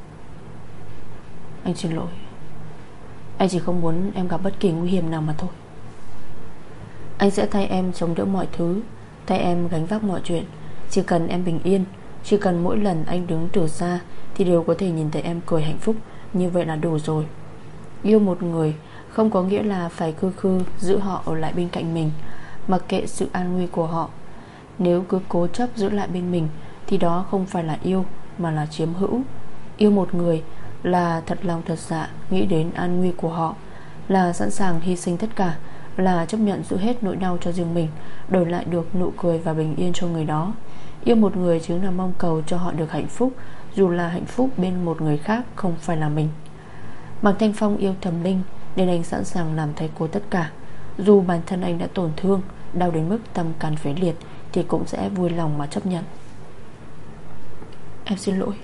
Anh xin lỗi. Anh chỉ không muốn em gặp bất kỳ nguy hiểm nào mà thôi. Anh sẽ thay em chống đỡ mọi thứ, thay em gánh vác mọi chuyện. Chỉ cần em bình yên, chỉ cần mỗi lần anh đứng từ xa thì đều có thể nhìn thấy em cười hạnh phúc. Như vậy là đủ rồi. Yêu một người không có nghĩa là phải khư khư giữ họ ở lại bên cạnh mình, mặc kệ sự an nguy của họ. Nếu cứ cố chấp giữ lại bên mình thì đó không phải là yêu, mà là chiếm hữu. Yêu một người là thật lòng thật dạ nghĩ đến an nguy của họ, là sẵn sàng hy sinh tất cả, là chấp nhận giữ hết nỗi đau cho riêng mình, đổi lại được nụ cười và bình yên cho người đó. Yêu một người chính là mong cầu cho họ được hạnh phúc, dù là hạnh phúc bên một người khác không phải là mình. Mạc Thanh Phong yêu Thẩm Linh nên anh sẵn sàng làm thay cô tất cả. Dù bản thân anh đã tổn thương, đau đến mức tâm can phế liệt, thì cũng sẽ vui lòng mà chấp nhận. Em xin lỗi.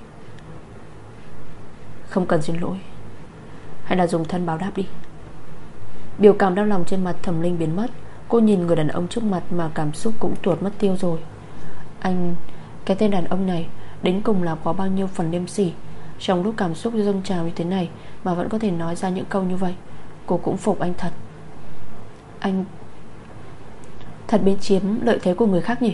Không cần xin lỗi, hay là dùng thân báo đáp đi. Biểu cảm đau lòng trên mặt Thẩm Linh biến mất. Cô nhìn người đàn ông trước mặt mà cảm xúc cũng tuột mất tiêu rồi. Anh, cái tên đàn ông này đến cùng là có bao nhiêu phần liêm sỉ. Trong lúc cảm xúc dâng trào như thế này mà vẫn có thể nói ra những câu như vậy. Cô cũng phục anh thật. Anh thật biến chiếm lợi thế của người khác nhỉ?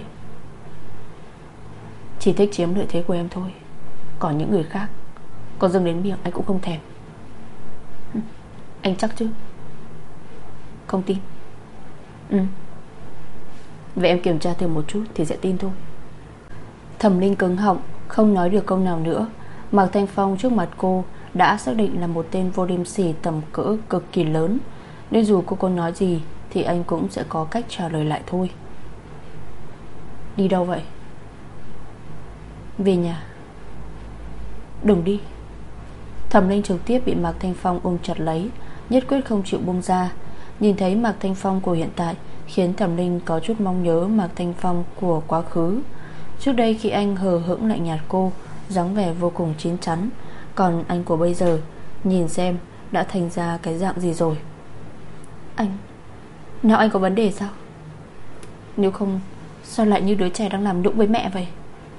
Chỉ thích chiếm lợi thế của em thôi, còn những người khác có dâng đến miệng anh cũng không thèm. Anh chắc chứ? Không tin? Ừ. Vậy em kiểm tra thêm một chút thì sẽ tin thôi. Thẩm Linh cứng họng, không nói được câu nào nữa. Mạc Thanh Phong trước mặt cô đã xác định là một tên vô liêm sỉ tầm cỡ cực kỳ lớn, nên dù cô có nói gì thì anh cũng sẽ có cách trả lời lại thôi. Đi đâu vậy? Về nhà. Đừng đi. Thẩm Linh trực tiếp bị Mạc Thanh Phong ôm chặt lấy, nhất quyết không chịu buông ra. Nhìn thấy Mạc Thanh Phong của hiện tại khiến Thẩm Linh có chút mong nhớ Mạc Thanh Phong của quá khứ. Trước đây khi anh hờ hững lạnh nhạt cô, dáng vẻ vô cùng chín chắn. Còn anh của bây giờ, nhìn xem đã thành ra cái dạng gì rồi. Anh, nào anh có vấn đề sao? Nếu không, Sao lại như đứa trẻ đang làm nũng với mẹ vậy?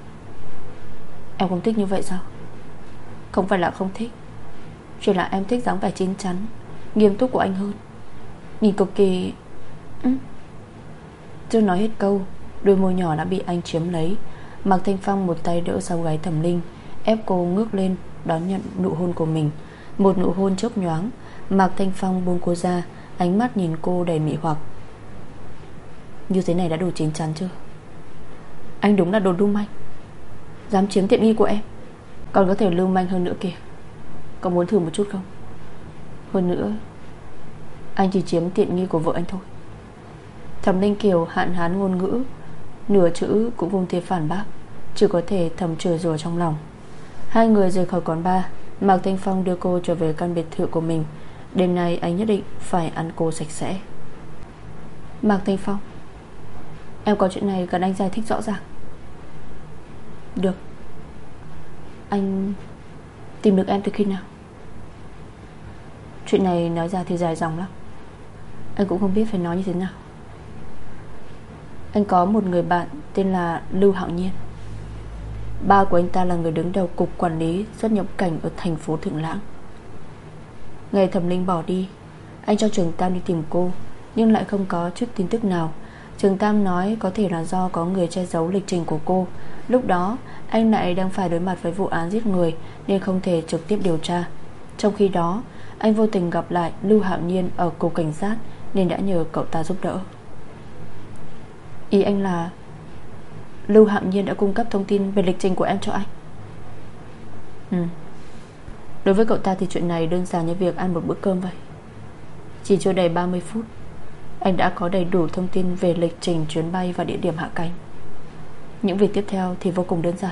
Em không thích như vậy sao? Không phải là không thích, chỉ là em thích dáng vẻ chín chắn, nghiêm túc của anh hơn. Nhìn cực kỳ... ừ. Chưa nói hết câu, đôi môi nhỏ đã bị anh chiếm lấy. Mạc Thanh Phong một tay đỡ sau gáy Thẩm Linh, ép cô ngước lên đón nhận nụ hôn của mình. Một nụ hôn chớp nhoáng. Mạc Thanh Phong buông cô ra, ánh mắt nhìn cô đầy mị hoặc. Như thế này đã đủ chín chắn chưa? Anh đúng là đồ lưu manh, dám chiếm tiện nghi của em. Còn có thể lưu manh hơn nữa kìa. Có muốn thử một chút không? Hơn nữa, anh chỉ chiếm tiện nghi của vợ anh thôi. Thẩm Linh Kiều hạn hán ngôn ngữ, nửa chữ cũng không thể phản bác, chỉ có thể thầm chửi rủa trong lòng. Hai người rời khỏi quán bar. Mạc Thanh Phong đưa cô trở về căn biệt thự của mình. Đêm nay anh nhất định phải ăn cô sạch sẽ. Mạc Thanh Phong, em có chuyện này cần anh giải thích rõ ràng. Được. Anh tìm được em từ khi nào? Chuyện này nói ra thì dài dòng lắm, anh cũng không biết phải nói như thế nào. Anh có một người bạn tên là Lưu Hạo Nhiên. Ba của anh ta là người đứng đầu cục quản lý xuất nhập cảnh ở thành phố Thượng Lãng. Ngày Thẩm Linh bỏ đi, anh cho Trường Tam đi tìm cô, nhưng lại không có chút tin tức nào. Trường Tam nói có thể là do có người che giấu lịch trình của cô. Lúc đó anh lại đang phải đối mặt với vụ án giết người nên không thể trực tiếp điều tra. Trong khi đó anh vô tình gặp lại Lưu Hạo Nhiên ở cục cảnh sát nên đã nhờ cậu ta giúp đỡ. Ý anh là Lưu Hạo Nhiên đã cung cấp thông tin về lịch trình của em cho anh? Ừ. Đối với cậu ta thì chuyện này đơn giản như việc ăn một bữa cơm vậy. Chỉ chưa đầy ba mươi phút, anh đã có đầy đủ thông tin về lịch trình chuyến bay và địa điểm hạ cánh. Những việc tiếp theo thì vô cùng đơn giản.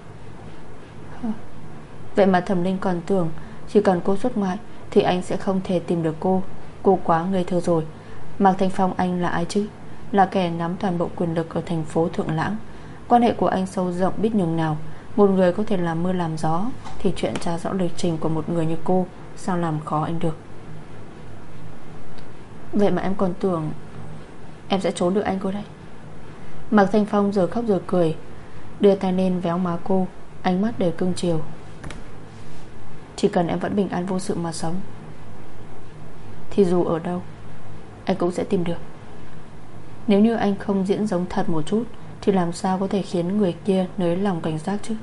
Vậy mà Thẩm Linh còn tưởng chỉ cần cô xuất ngoại thì anh sẽ không thể tìm được cô. Cô quá ngây thơ rồi. Mạc Thanh Phong anh là ai chứ? Là kẻ nắm toàn bộ quyền lực ở thành phố Thượng Lãng. Quan hệ của anh sâu rộng biết nhường nào. Một người có thể làm mưa làm gió thì chuyện tra rõ lịch trình của một người như cô sao làm khó anh được. Vậy mà em còn tưởng em sẽ trốn được anh cô đấy. Mạc Thanh Phong giờ khóc giờ cười, đưa tay lên véo má cô, ánh mắt đầy cưng chiều. Chỉ cần em vẫn bình an vô sự mà sống thì dù ở đâu anh cũng sẽ tìm được. Nếu như anh không diễn giống thật một chút thì làm sao có thể khiến người kia nới lòng cảnh giác chứ?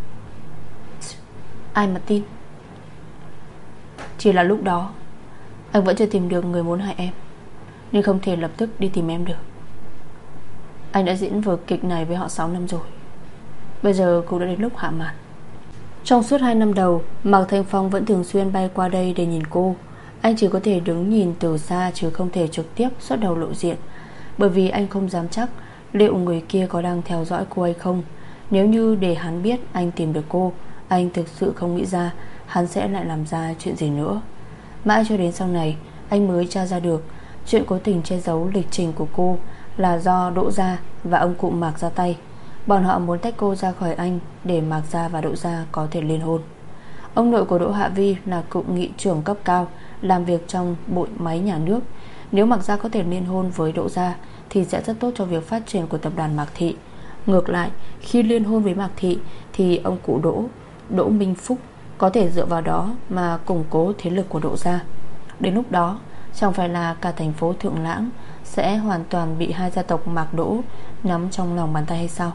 Ai mà tin. Chỉ là lúc đó anh vẫn chưa tìm được người muốn hại em nên không thể lập tức đi tìm em được. Anh đã diễn vở kịch này với họ sáu năm rồi, bây giờ cũng đã đến lúc hạ màn. Trong suốt hai năm đầu, Mạc Thanh Phong vẫn thường xuyên bay qua đây để nhìn cô. Anh chỉ có thể đứng nhìn từ xa chứ không thể trực tiếp xuất đầu lộ diện, bởi vì anh không dám chắc liệu người kia có đang theo dõi cô hay không. Nếu như để hắn biết anh tìm được cô, anh thực sự không nghĩ ra hắn sẽ lại làm ra chuyện gì nữa. Mãi cho đến sau này anh mới tra ra được chuyện cố tình che giấu lịch trình của cô là do Đỗ Gia và ông cụ Mạc ra tay. Bọn họ muốn tách cô ra khỏi anh để Mạc Gia và Đỗ Gia có thể liên hôn. Ông nội của Đỗ Hạ Vi là cựu nghị trưởng cấp cao, làm việc trong bộ máy nhà nước. Nếu Mạc Gia có thể liên hôn với Đỗ Gia thì sẽ rất tốt cho việc phát triển của tập đoàn Mạc Thị. Ngược lại, khi liên hôn với Mạc Thị thì ông cụ Đỗ, Đỗ Minh Phúc, có thể dựa vào đó mà củng cố thế lực của Đỗ Gia. Đến lúc đó chẳng phải là cả thành phố Thượng Lãng sẽ hoàn toàn bị hai gia tộc Mạc Đỗ nắm trong lòng bàn tay hay sao?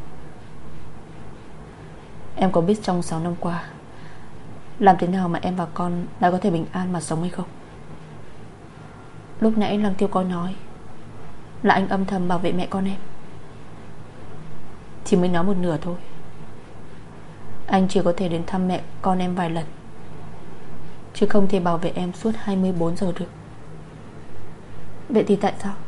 Em có biết trong sáu năm qua làm thế nào mà em và con đã có thể bình an mà sống hay không? Lúc nãy Lăng Tiêu có nói là anh âm thầm bảo vệ mẹ con em. Chỉ mới nói một nửa thôi. Anh chỉ có thể đến thăm mẹ con em vài lần, chứ không thể bảo vệ em suốt hai mươi bốn giờ được. Vậy thì tại sao?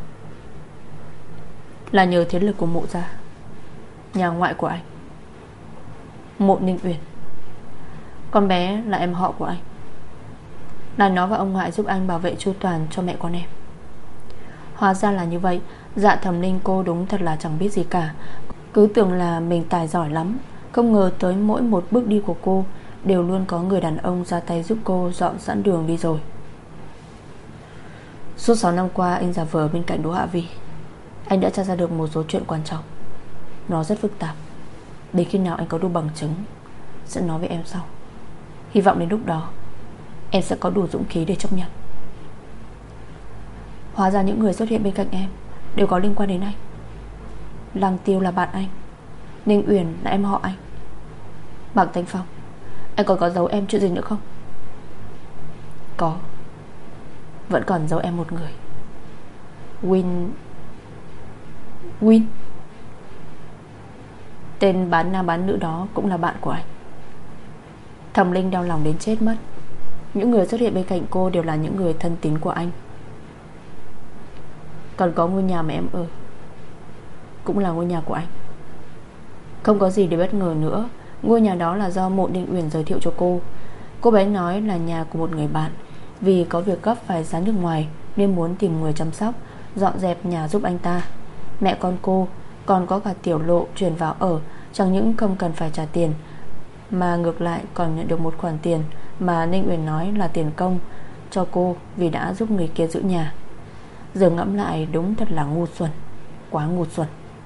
Là nhờ thế lực của Mộ Gia, nhà ngoại của anh, Mộ Ninh Uyển. Con bé là em họ của anh, là nó và ông ngoại giúp anh bảo vệ chu toàn cho mẹ con em. Hóa ra là như vậy. Dạ Thẩm Linh cô đúng thật là chẳng biết gì cả, cứ tưởng là mình tài giỏi lắm. Không ngờ tới mỗi một bước đi của cô đều luôn có người đàn ông ra tay giúp cô dọn sẵn đường đi rồi. Suốt sáu năm qua anh giả vờ bên cạnh Đỗ Hạ Vi. Anh đã tra ra được một số chuyện quan trọng. Nó rất phức tạp. Đến khi nào anh có đủ bằng chứng sẽ nói với em sau. Hy vọng đến lúc đó em sẽ có đủ dũng khí để chấp nhận. Hóa ra những người xuất hiện bên cạnh em đều có liên quan đến anh. Lăng Tiêu là bạn anh, Ninh Uyển là em họ anh. Mạc Thanh Phong, anh còn có giấu em chuyện gì nữa không? Có. Vẫn còn giấu em một người. Win. Win. Tên bán nam bán nữ đó cũng là bạn của anh. Thẩm Linh đau lòng đến chết mất. Những người xuất hiện bên cạnh cô đều là những người thân tín của anh. Còn có ngôi nhà mà em ở cũng là ngôi nhà của anh. Không có gì để bất ngờ nữa. Ngôi nhà đó là do Mộ Ninh Uyển giới thiệu cho cô. Cô bé nói là nhà của một người bạn. Vì có việc gấp phải ra nước ngoài nên muốn tìm người chăm sóc, dọn dẹp nhà giúp anh ta. Mẹ con cô còn có cả Tiểu Lộ chuyển vào ở. Chẳng những không cần phải trả tiền, mà ngược lại còn nhận được một khoản tiền mà Ninh Uyển nói là tiền công cho cô vì đã giúp người kia giữ nhà. Giờ ngẫm lại đúng thật là ngu xuẩn. Quá ngu xuẩn.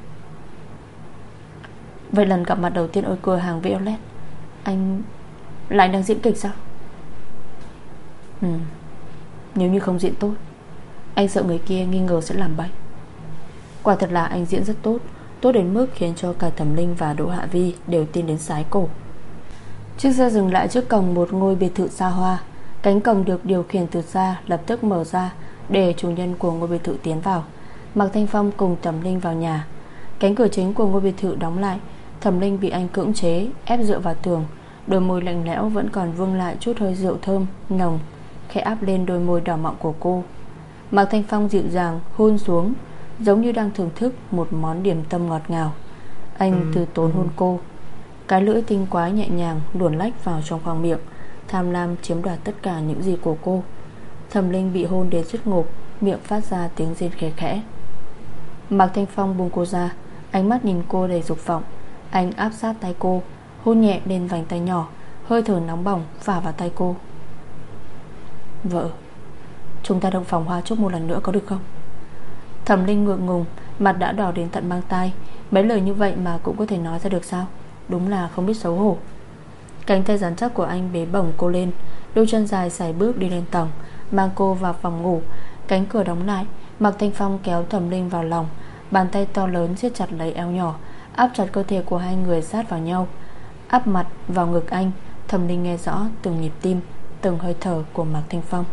Vậy lần gặp mặt đầu tiên ở cửa hàng Violet, Anh lại đang diễn kịch sao? Ừ. Nếu như không diễn tốt, anh sợ người kia nghi ngờ sẽ làm bậy. Quả thật là anh diễn rất tốt, tốt đến mức khiến cho cả Thẩm Linh và Đỗ Hạ Vi đều tin đến sái cổ. Chiếc xe dừng lại trước cổng một ngôi biệt thự xa hoa. Cánh cổng được điều khiển từ xa lập tức mở ra để chủ nhân của ngôi biệt thự tiến vào. Mạc Thanh Phong cùng Thẩm Linh vào nhà. Cánh cửa chính của ngôi biệt thự đóng lại. Thẩm Linh bị anh cưỡng chế ép dựa vào tường. Đôi môi lạnh lẽo vẫn còn vương lại chút hơi rượu thơm nồng, khẽ áp lên đôi môi đỏ mọng của cô. Mạc Thanh Phong dịu dàng hôn xuống, giống như đang thưởng thức một món điểm tâm ngọt ngào. Anh từ tốn hôn cô. Cái lưỡi tinh quái nhẹ nhàng luồn lách vào trong khoang miệng, tham lam chiếm đoạt tất cả những gì của cô. Thẩm Linh bị hôn đến suýt ngộp, miệng phát ra tiếng rên khẽ khẽ. Mạc Thanh Phong buông cô ra, ánh mắt nhìn cô đầy dục vọng. Anh áp sát tay cô, hôn nhẹ lên vành tay nhỏ, hơi thở nóng bỏng phả vào tay cô. Vợ, chúng ta động phòng hoa chúc một lần nữa có được không? Thẩm Linh ngượng ngùng, mặt đã đỏ đến tận mang tai. Mấy lời như vậy mà cũng có thể nói ra được sao? Đúng là không biết xấu hổ. Cánh tay rắn chắc của anh bế bổng cô lên, đôi chân dài sải bước đi lên tầng, mang cô vào phòng ngủ. Cánh cửa đóng lại. Mạc Thanh Phong kéo Thẩm Linh vào lòng, bàn tay to lớn siết chặt lấy eo nhỏ, áp chặt cơ thể của hai người sát vào nhau, áp mặt vào ngực anh. Thẩm Linh nghe rõ từng nhịp tim, từng hơi thở của Mạc Thanh Phong.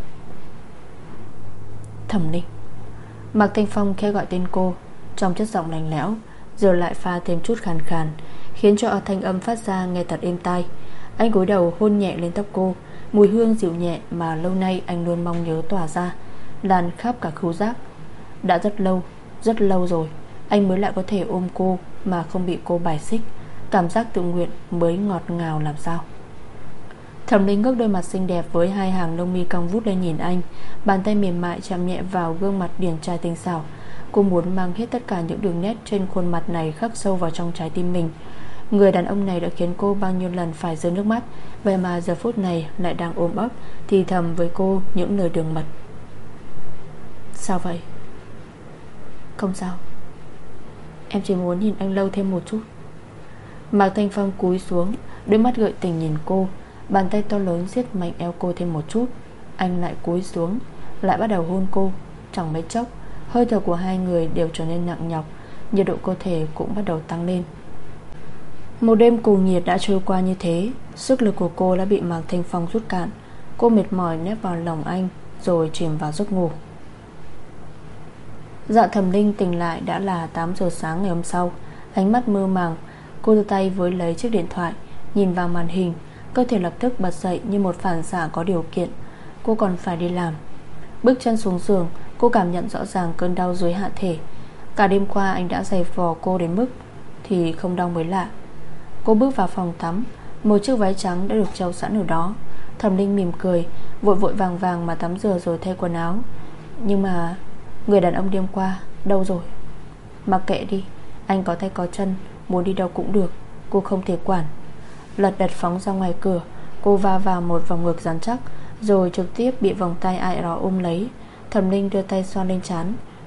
Thẩm Linh. Mạc Thanh Phong khẽ gọi tên cô, trong chất giọng lạnh lẽo, giờ lại pha thêm chút khàn khàn, khiến cho thanh âm phát ra nghe thật êm tai. Anh cúi đầu hôn nhẹ lên tóc cô. Mùi hương dịu nhẹ mà lâu nay anh luôn mong nhớ tỏa ra, lan khắp cả khứu giác. Đã rất lâu, rất lâu rồi anh mới lại có thể ôm cô mà không bị cô bài xích. Cảm giác tự nguyện mới ngọt ngào làm sao. Thẩm Linh ngước đôi mặt xinh đẹp với hai hàng lông mi cong vút lên nhìn anh. Bàn tay mềm mại chạm nhẹ vào gương mặt điển trai tinh xảo. Cô muốn mang hết tất cả những đường nét trên khuôn mặt này khắc sâu vào trong trái tim mình. Người đàn ông này đã khiến cô bao nhiêu lần phải rơi nước mắt, vậy mà giờ phút này lại đang ôm ấp thì thầm với cô những lời đường mật. Sao vậy? Không sao, em chỉ muốn nhìn anh lâu thêm một chút. Mạc Thanh Phong cúi xuống, đôi mắt gợi tình nhìn cô. Bàn tay to lớn siết mạnh eo cô thêm một chút. Anh lại cúi xuống, lại bắt đầu hôn cô. Chẳng mấy chốc, hơi thở của hai người đều trở nên nặng nhọc, nhiệt độ cơ thể cũng bắt đầu tăng lên. Một đêm cùng nhiệt đã trôi qua như thế. Sức lực của cô đã bị Mạc Thanh Phong rút cạn. Cô mệt mỏi nép vào lòng anh rồi chìm vào giấc ngủ. Dạ Thẩm Linh tỉnh lại đã là tám giờ sáng ngày hôm sau. Ánh mắt mơ màng, cô đưa tay với lấy chiếc điện thoại, nhìn vào màn hình. Cơ thể lập tức bật dậy như một phản xạ có điều kiện. Cô còn phải đi làm. Bước chân xuống giường, cô cảm nhận rõ ràng cơn đau dưới hạ thể. Cả đêm qua anh đã giày vò cô đến mức thì không đau mới lạ. Cô bước vào phòng tắm. Một chiếc váy trắng đã được treo sẵn ở đó. Thẩm Linh mỉm cười, vội vội vàng vàng mà tắm rửa rồi thay quần áo. Nhưng mà người đàn ông đêm qua đâu rồi? Mặc kệ đi, anh có tay có chân, muốn đi đâu cũng được, cô không thể quản. Lật đật phóng ra ngoài cửa. Cô va vào một vòng ngực rắn chắc, rồi trực tiếp bị vòng tay ai đó ôm lấy. Thẩm Linh đưa tay xoa lên trán.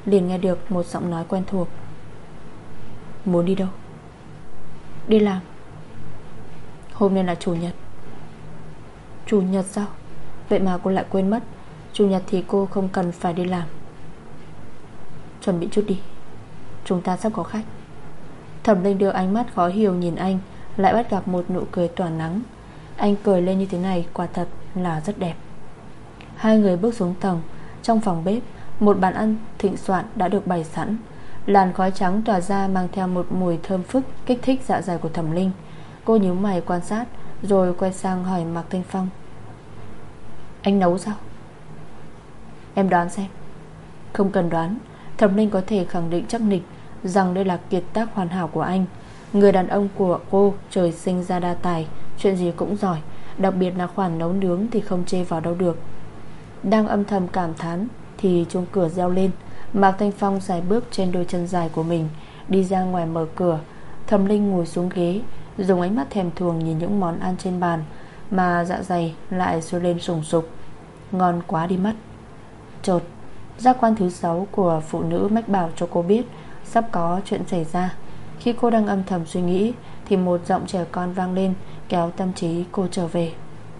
liền nghe được một giọng nói quen thuộc. Muốn đi đâu? Đi làm. Hôm nay là chủ nhật. Chủ nhật sao? Vậy mà cô lại quên mất. Chủ nhật thì cô không cần phải đi làm. Chuẩn bị chút đi, chúng ta sắp có khách. Thẩm Linh đưa ánh mắt khó hiểu nhìn anh, lại bắt gặp một nụ cười tỏa nắng. Anh cười lên như thế này quả thật là rất đẹp. Hai người bước xuống tầng. Trong phòng bếp, một bàn ăn thịnh soạn đã được bày sẵn. Làn khói trắng tỏa ra mang theo một mùi thơm phức kích thích dạ dày của Thẩm Linh. Cô nhíu mày quan sát, rồi quay sang hỏi Mạc Thanh Phong. Anh nấu sao? Em đoán xem. Không cần đoán, Thẩm Linh có thể khẳng định chắc nịch rằng đây là kiệt tác hoàn hảo của anh. Người đàn ông của cô trời sinh ra đa tài, chuyện gì cũng giỏi, đặc biệt là khoản nấu nướng thì không chê vào đâu được. Đang âm thầm cảm thán thì chuông cửa reo lên. Mạc Thanh Phong sải bước trên đôi chân dài của mình, đi ra ngoài mở cửa. Thẩm Linh ngồi xuống ghế, dùng ánh mắt thèm thuồng nhìn những món ăn trên bàn, mà dạ dày lại sôi lên sùng sục. Ngon quá đi mất. Chợt giác quan thứ sáu của phụ nữ mách bảo cho cô biết sắp có chuyện xảy ra. Khi cô đang âm thầm suy nghĩ thì một giọng trẻ con vang lên, kéo tâm trí cô trở về.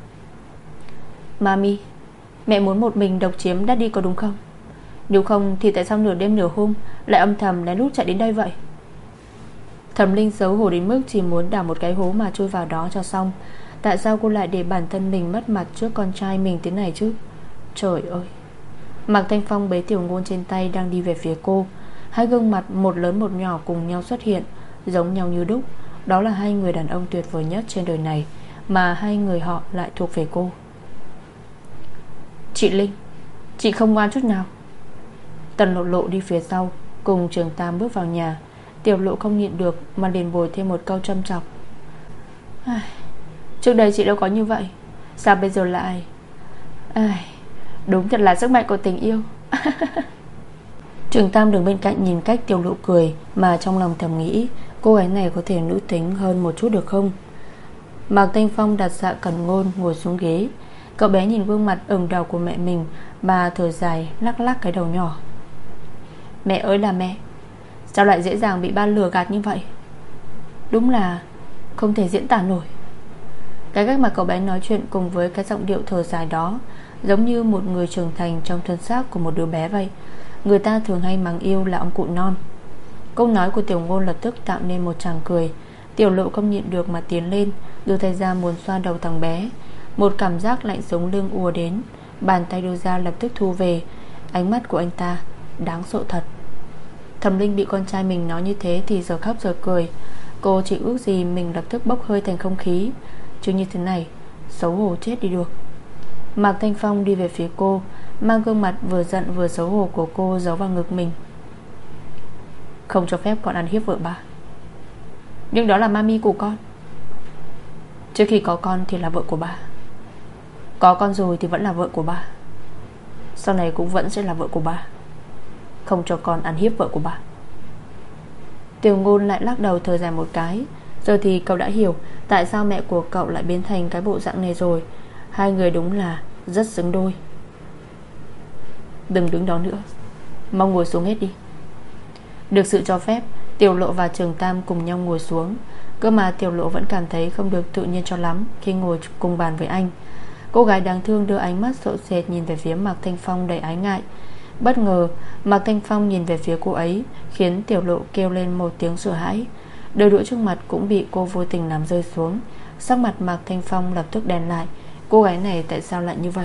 Mami, mẹ muốn một mình độc chiếm Daddy có đúng không? Nếu không thì tại sao nửa đêm nửa hôm lại âm thầm lén lút chạy đến đây vậy? Thẩm Linh xấu hổ đến mức chỉ muốn đào một cái hố mà chui vào đó cho xong. Tại sao cô lại để bản thân mình mất mặt trước con trai mình thế này chứ? Trời ơi. Mạc Thanh Phong bế Tiểu Ngôn trên tay đang đi về phía cô. Hai gương mặt một lớn một nhỏ cùng nhau xuất hiện, giống nhau như đúc. Đó là hai người đàn ông tuyệt vời nhất trên đời này, mà hai người họ lại thuộc về cô. Chị Linh, chị không ngoan chút nào. Tần Lộ Lộ đi phía sau, cùng Trường Tam bước vào nhà. Tiểu Lộ không nhịn được mà liền bồi thêm một câu châm chọc. Trước đây chị đâu có như vậy, sao bây giờ lại... Ai... Đúng thật là sức mạnh của tình yêu. Trường Tam đứng bên cạnh nhìn cách Tiểu Lộ cười, mà trong lòng thầm nghĩ cô gái này có thể nữ tính hơn một chút được không. Mạc Thanh Phong đặt Dạ Cẩn Ngôn ngồi xuống ghế. Cậu bé nhìn gương mặt ửng đỏ của mẹ mình, bà thở dài lắc lắc cái đầu nhỏ. Mẹ ơi là mẹ, sao lại dễ dàng bị ba lừa gạt như vậy? Đúng là không thể diễn tả nổi. Cái cách mà cậu bé nói chuyện cùng với cái giọng điệu thở dài đó, giống như một người trưởng thành trong thân xác của một đứa bé vậy. Người ta thường hay mắng yêu là ông cụ non. Câu nói của Tiểu Ngôn lập tức tạo nên một tràng cười. Tiểu Lộ không nhịn được mà tiến lên, đưa tay ra muốn xoa đầu thằng bé. Một cảm giác lạnh sống lưng ùa đến, bàn tay đưa ra lập tức thu về. Ánh mắt của anh ta đáng sợ thật. Thẩm Linh bị con trai mình nói như thế thì giờ khóc giờ cười. Cô chỉ ước gì mình lập tức bốc hơi thành không khí, chứ như thế này xấu hổ chết đi được. Mạc Thanh Phong đi về phía cô, mang gương mặt vừa giận vừa xấu hổ của cô giấu vào ngực mình. Không cho phép con ăn hiếp vợ ba. Nhưng đó là mami của con. Trước khi có con thì là vợ của ba, có con rồi thì vẫn là vợ của ba, sau này cũng vẫn sẽ là vợ của ba. Không cho con ăn hiếp vợ của ba. Tiểu Ngôn lại lắc đầu thở dài một cái. Giờ thì cậu đã hiểu tại sao mẹ của cậu lại biến thành cái bộ dạng này rồi. Hai người đúng là rất xứng đôi. Đừng đứng đó nữa, mau ngồi xuống hết đi. Được sự cho phép, Tiểu Lộ và Trường Tam cùng nhau ngồi xuống. Cơ mà Tiểu Lộ vẫn cảm thấy không được tự nhiên cho lắm khi ngồi cùng bàn với anh. Cô gái đáng thương đưa ánh mắt sợ sệt nhìn về phía Mạc Thanh Phong đầy ái ngại. Bất ngờ Mạc Thanh Phong nhìn về phía cô ấy, khiến Tiểu Lộ kêu lên một tiếng sợ hãi. Đôi đũa trước mặt cũng bị cô vô tình làm rơi xuống. Sắc mặt Mạc Thanh Phong lập tức đen lại. Cô gái này tại sao lại như vậy?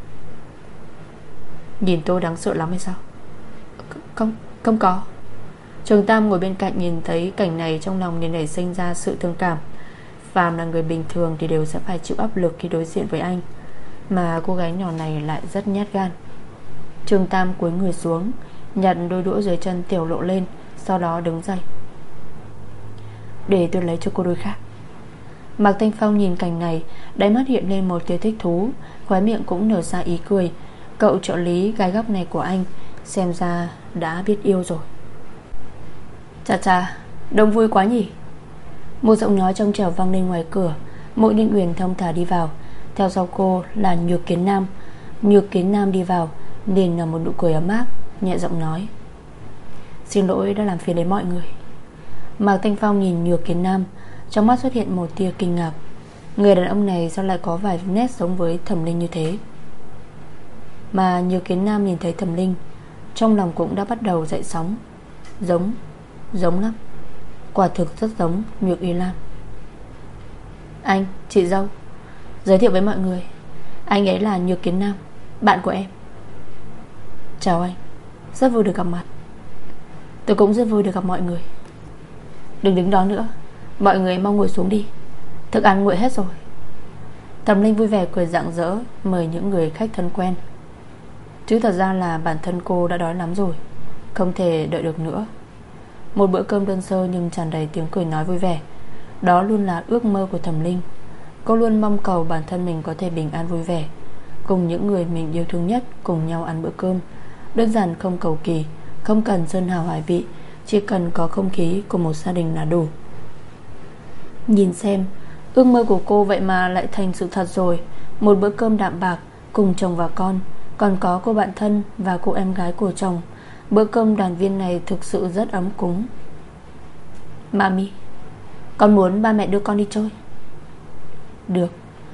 Nhìn tôi đáng sợ lắm hay sao? Không, không có. Trường Tam ngồi bên cạnh nhìn thấy cảnh này, trong lòng liền nảy sinh ra sự thương cảm. Phàm là người bình thường thì đều sẽ phải chịu áp lực khi đối diện với anh, mà cô gái nhỏ này lại rất nhát gan. Trường Tam cúi người xuống, nhận đôi đũa dưới chân Tiểu Lộ lên, sau đó đứng dậy. Để tôi lấy cho cô đôi khác. Mạc Thanh Phong nhìn cảnh này, đáy mắt hiện lên một tia thích thú, khóe miệng cũng nở ra ý cười. Cậu trợ lý gai góc này của anh xem ra đã biết yêu rồi. Chà chà, đông vui quá nhỉ. Một giọng nói trong trẻo vang lên ngoài cửa. Mộ Ninh Uyển thông thả đi vào, theo sau cô là Nhược Kiến Nam. Nhược Kiến Nam đi vào liền nở một nụ cười ấm áp, nhẹ giọng nói. Xin lỗi đã làm phiền đến mọi người. Mạc Thanh Phong nhìn Nhược Kiến Nam, trong mắt xuất hiện một tia kinh ngạc. Người đàn ông này sao lại có vài nét giống với Thẩm Linh như thế? Mà Nhược Kiến Nam nhìn thấy Thẩm Linh, trong lòng cũng đã bắt đầu dậy sóng. Giống, giống lắm. Quả thực rất giống Nhược Y Lan. Anh, chị dâu, giới thiệu với mọi người, anh ấy là Nhược Kiến Nam, bạn của em. Chào anh, rất vui được gặp mặt. Tôi cũng rất vui được gặp mọi người. Đừng đứng đó nữa, mọi người mau ngồi xuống đi, thức ăn nguội hết rồi. Thẩm Linh vui vẻ cười rạng rỡ, mời những người khách thân quen. Chứ thật ra là bản thân cô đã đói lắm rồi, không thể đợi được nữa. Một bữa cơm đơn sơ nhưng tràn đầy tiếng cười nói vui vẻ. Đó luôn là ước mơ của Thẩm Linh. Cô luôn mong cầu bản thân mình có thể bình an vui vẻ, cùng những người mình yêu thương nhất cùng nhau ăn bữa cơm. Đơn giản không cầu kỳ, không cần sơn hào hải vị, chỉ cần có không khí của một gia đình là đủ. Nhìn xem, ước mơ của cô vậy mà lại thành sự thật rồi. Một bữa cơm đạm bạc cùng chồng và con, còn có cô bạn thân và cô em gái của chồng. Bữa cơm đoàn viên này thực sự rất ấm cúng. Mami, con muốn ba mẹ đưa con đi chơi. Được.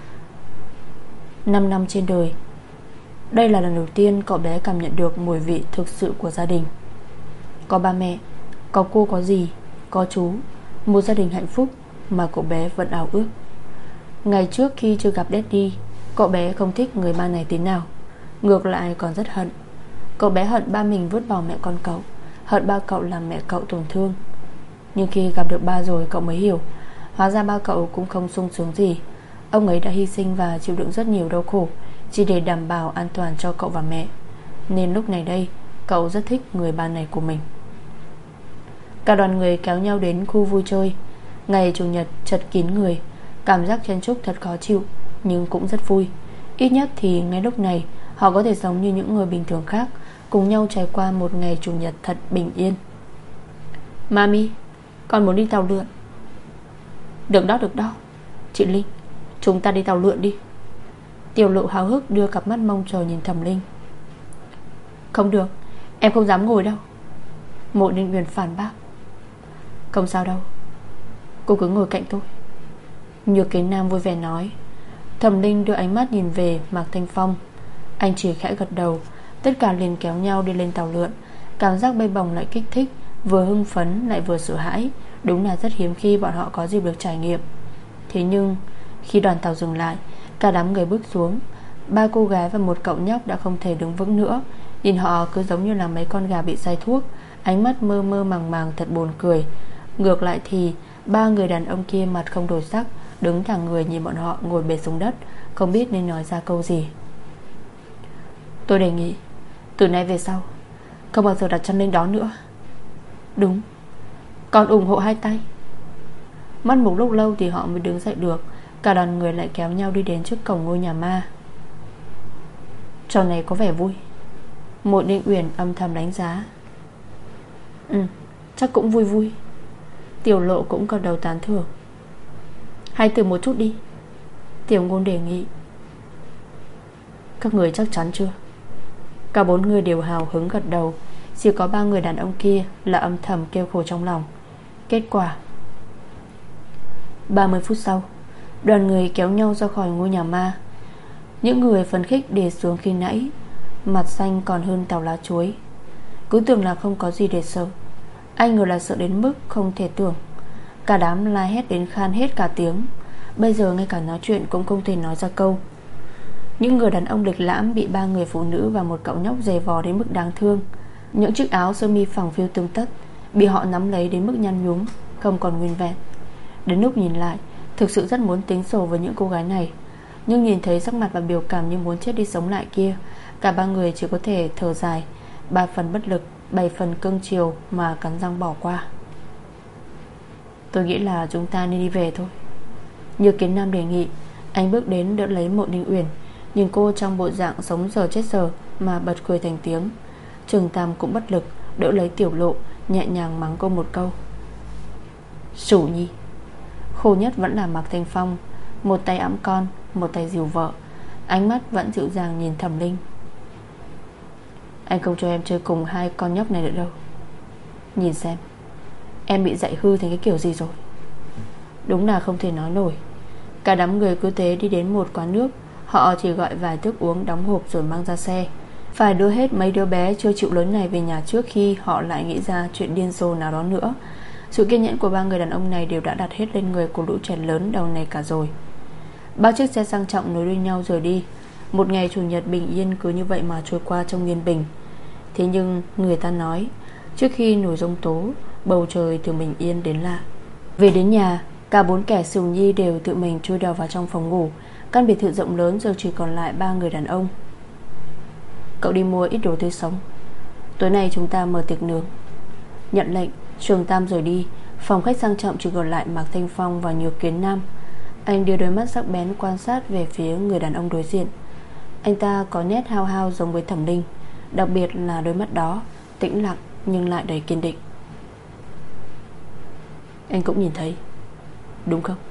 Năm năm trên đời, đây là lần đầu tiên cậu bé cảm nhận được mùi vị thực sự của gia đình. Có ba mẹ, có cô có dì, có chú, một gia đình hạnh phúc mà cậu bé vẫn ao ước. Ngày trước khi chưa gặp Daddy, cậu bé không thích người ba này tí nào, ngược lại còn rất hận. Cậu bé hận ba mình vứt bỏ mẹ con cậu, hận ba cậu làm mẹ cậu tổn thương. Nhưng khi gặp được ba rồi cậu mới hiểu, hóa ra ba cậu cũng không sung sướng gì. Ông ấy đã hy sinh và chịu đựng rất nhiều đau khổ chỉ để đảm bảo an toàn cho cậu và mẹ. Nên lúc này đây cậu rất thích người ba này của mình. Cả đoàn người kéo nhau đến khu vui chơi. Ngày Chủ nhật chật kín người, cảm giác chen chúc thật khó chịu, nhưng cũng rất vui. Ít nhất thì ngay lúc này họ có thể sống như những người bình thường khác, cùng nhau trải qua một ngày Chủ nhật thật bình yên. Mami, con muốn đi tàu lượn. Được đó, được đó. Chị Linh, chúng ta đi tàu lượn đi. Tiểu Lộ háo hức đưa cặp mắt mong chờ nhìn Thẩm Linh. Không được, em không dám ngồi đâu. Mộ Ninh Uyển phản bác. Không sao đâu, cô cứ ngồi cạnh tôi, Nhược Kiến Nam vui vẻ nói. Thẩm Linh đưa ánh mắt nhìn về Mạc Thanh Phong. Anh chỉ khẽ gật đầu. Tất cả liền kéo nhau đi lên tàu lượn. Cảm giác bay bổng lại kích thích, vừa hưng phấn lại vừa sợ hãi. Đúng là rất hiếm khi bọn họ có dịp được trải nghiệm. Thế nhưng khi đoàn tàu dừng lại, cả đám người bước xuống. Ba cô gái và một cậu nhóc đã không thể đứng vững nữa. Nhìn họ cứ giống như là mấy con gà bị say thuốc, ánh mắt mơ mơ màng màng thật buồn cười. Ngược lại thì ba người đàn ông kia mặt không đổi sắc, đứng thẳng người nhìn bọn họ ngồi bệt xuống đất, không biết nên nói ra câu gì. Tôi đề nghị từ nay về sau không bao giờ đặt chân lên đó nữa. Đúng, còn ủng hộ hai tay. Mất một lúc lâu thì họ mới đứng dậy được. Cả đoàn người lại kéo nhau đi đến trước cổng ngôi nhà ma. Trò này có vẻ vui, Mộ Ninh Uyển âm thầm đánh giá. Ừ, chắc cũng vui vui. Tiểu Lộ cũng gật đầu tán thưởng. Hãy thử một chút đi, Tiểu Ngôn đề nghị. Các người chắc chắn chưa? Cả bốn người đều hào hứng gật đầu. Chỉ có ba người đàn ông kia là âm thầm kêu khổ trong lòng. Kết quả ba mươi phút sau, đoàn người kéo nhau ra khỏi ngôi nhà ma. Những người phấn khích để xuống khi nãy mặt xanh còn hơn tàu lá chuối. Cứ tưởng là không có gì để sợ, ai ngờ là sợ đến mức không thể tưởng. Cả đám la hét đến khan hết cả tiếng. Bây giờ ngay cả nói chuyện cũng không thể nói ra câu. Những người đàn ông lịch lãm bị ba người phụ nữ và một cậu nhóc giày vò đến mức đáng thương. Những chiếc áo sơ mi phẳng phiu tươm tất bị họ nắm lấy đến mức nhăn nhúm, không còn nguyên vẹn. Đến lúc nhìn lại, thực sự rất muốn tính sổ với những cô gái này. Nhưng nhìn thấy sắc mặt và biểu cảm như muốn chết đi sống lại kia, cả ba người chỉ có thể thở dài, ba phần bất lực, bảy phần cương chiều mà cắn răng bỏ qua. Tôi nghĩ là chúng ta nên đi về thôi, Như Kiến Nam đề nghị. Anh bước đến đỡ lấy Mộ Ninh Uyển, nhìn cô trong bộ dạng sống giờ chết giờ mà bật cười thành tiếng. Trường Tam cũng bất lực đỡ lấy Tiểu Lộ, nhẹ nhàng mắng cô một câu. Sủ nhi. Khổ nhất vẫn là Mạc Thanh Phong, một tay ẵm con, một tay dìu vợ, ánh mắt vẫn dịu dàng nhìn Thẩm Linh. Anh không cho em chơi cùng hai con nhóc này nữa đâu. Nhìn xem, em bị dạy hư thành cái kiểu gì rồi. Đúng là không thể nói nổi. Cả đám người cứ thế đi đến một quán nước. Họ chỉ gọi vài thức uống đóng hộp rồi mang ra xe. Phải đưa hết mấy đứa bé chưa chịu lớn này về nhà trước khi họ lại nghĩ ra chuyện điên rồ nào đó nữa. Sự kiên nhẫn của ba người đàn ông này đều đã đặt hết lên người của lũ trẻ lớn đầu này cả rồi. Ba chiếc xe sang trọng nối đuôi nhau rời đi. Một ngày chủ nhật bình yên cứ như vậy mà trôi qua trong yên bình. Thế nhưng người ta nói, trước khi nổi giông tố, bầu trời từ bình yên đến lạ. Về đến nhà, cả bốn kẻ sửu nhi đều tự mình chui đầu vào trong phòng ngủ. Căn biệt thự rộng lớn giờ chỉ còn lại ba người đàn ông. Cậu đi mua ít đồ tươi sống, tối nay chúng ta mở tiệc nướng. Nhận lệnh, Trường Tam rời đi. Phòng khách sang trọng chỉ còn lại Mạc Thanh Phong và Nhược Kiến Nam. Anh đưa đôi mắt sắc bén quan sát về phía người đàn ông đối diện. Anh ta có nét hao hao giống với Thẩm Linh, đặc biệt là đôi mắt đó, tĩnh lặng nhưng lại đầy kiên định. Anh cũng nhìn thấy, đúng không?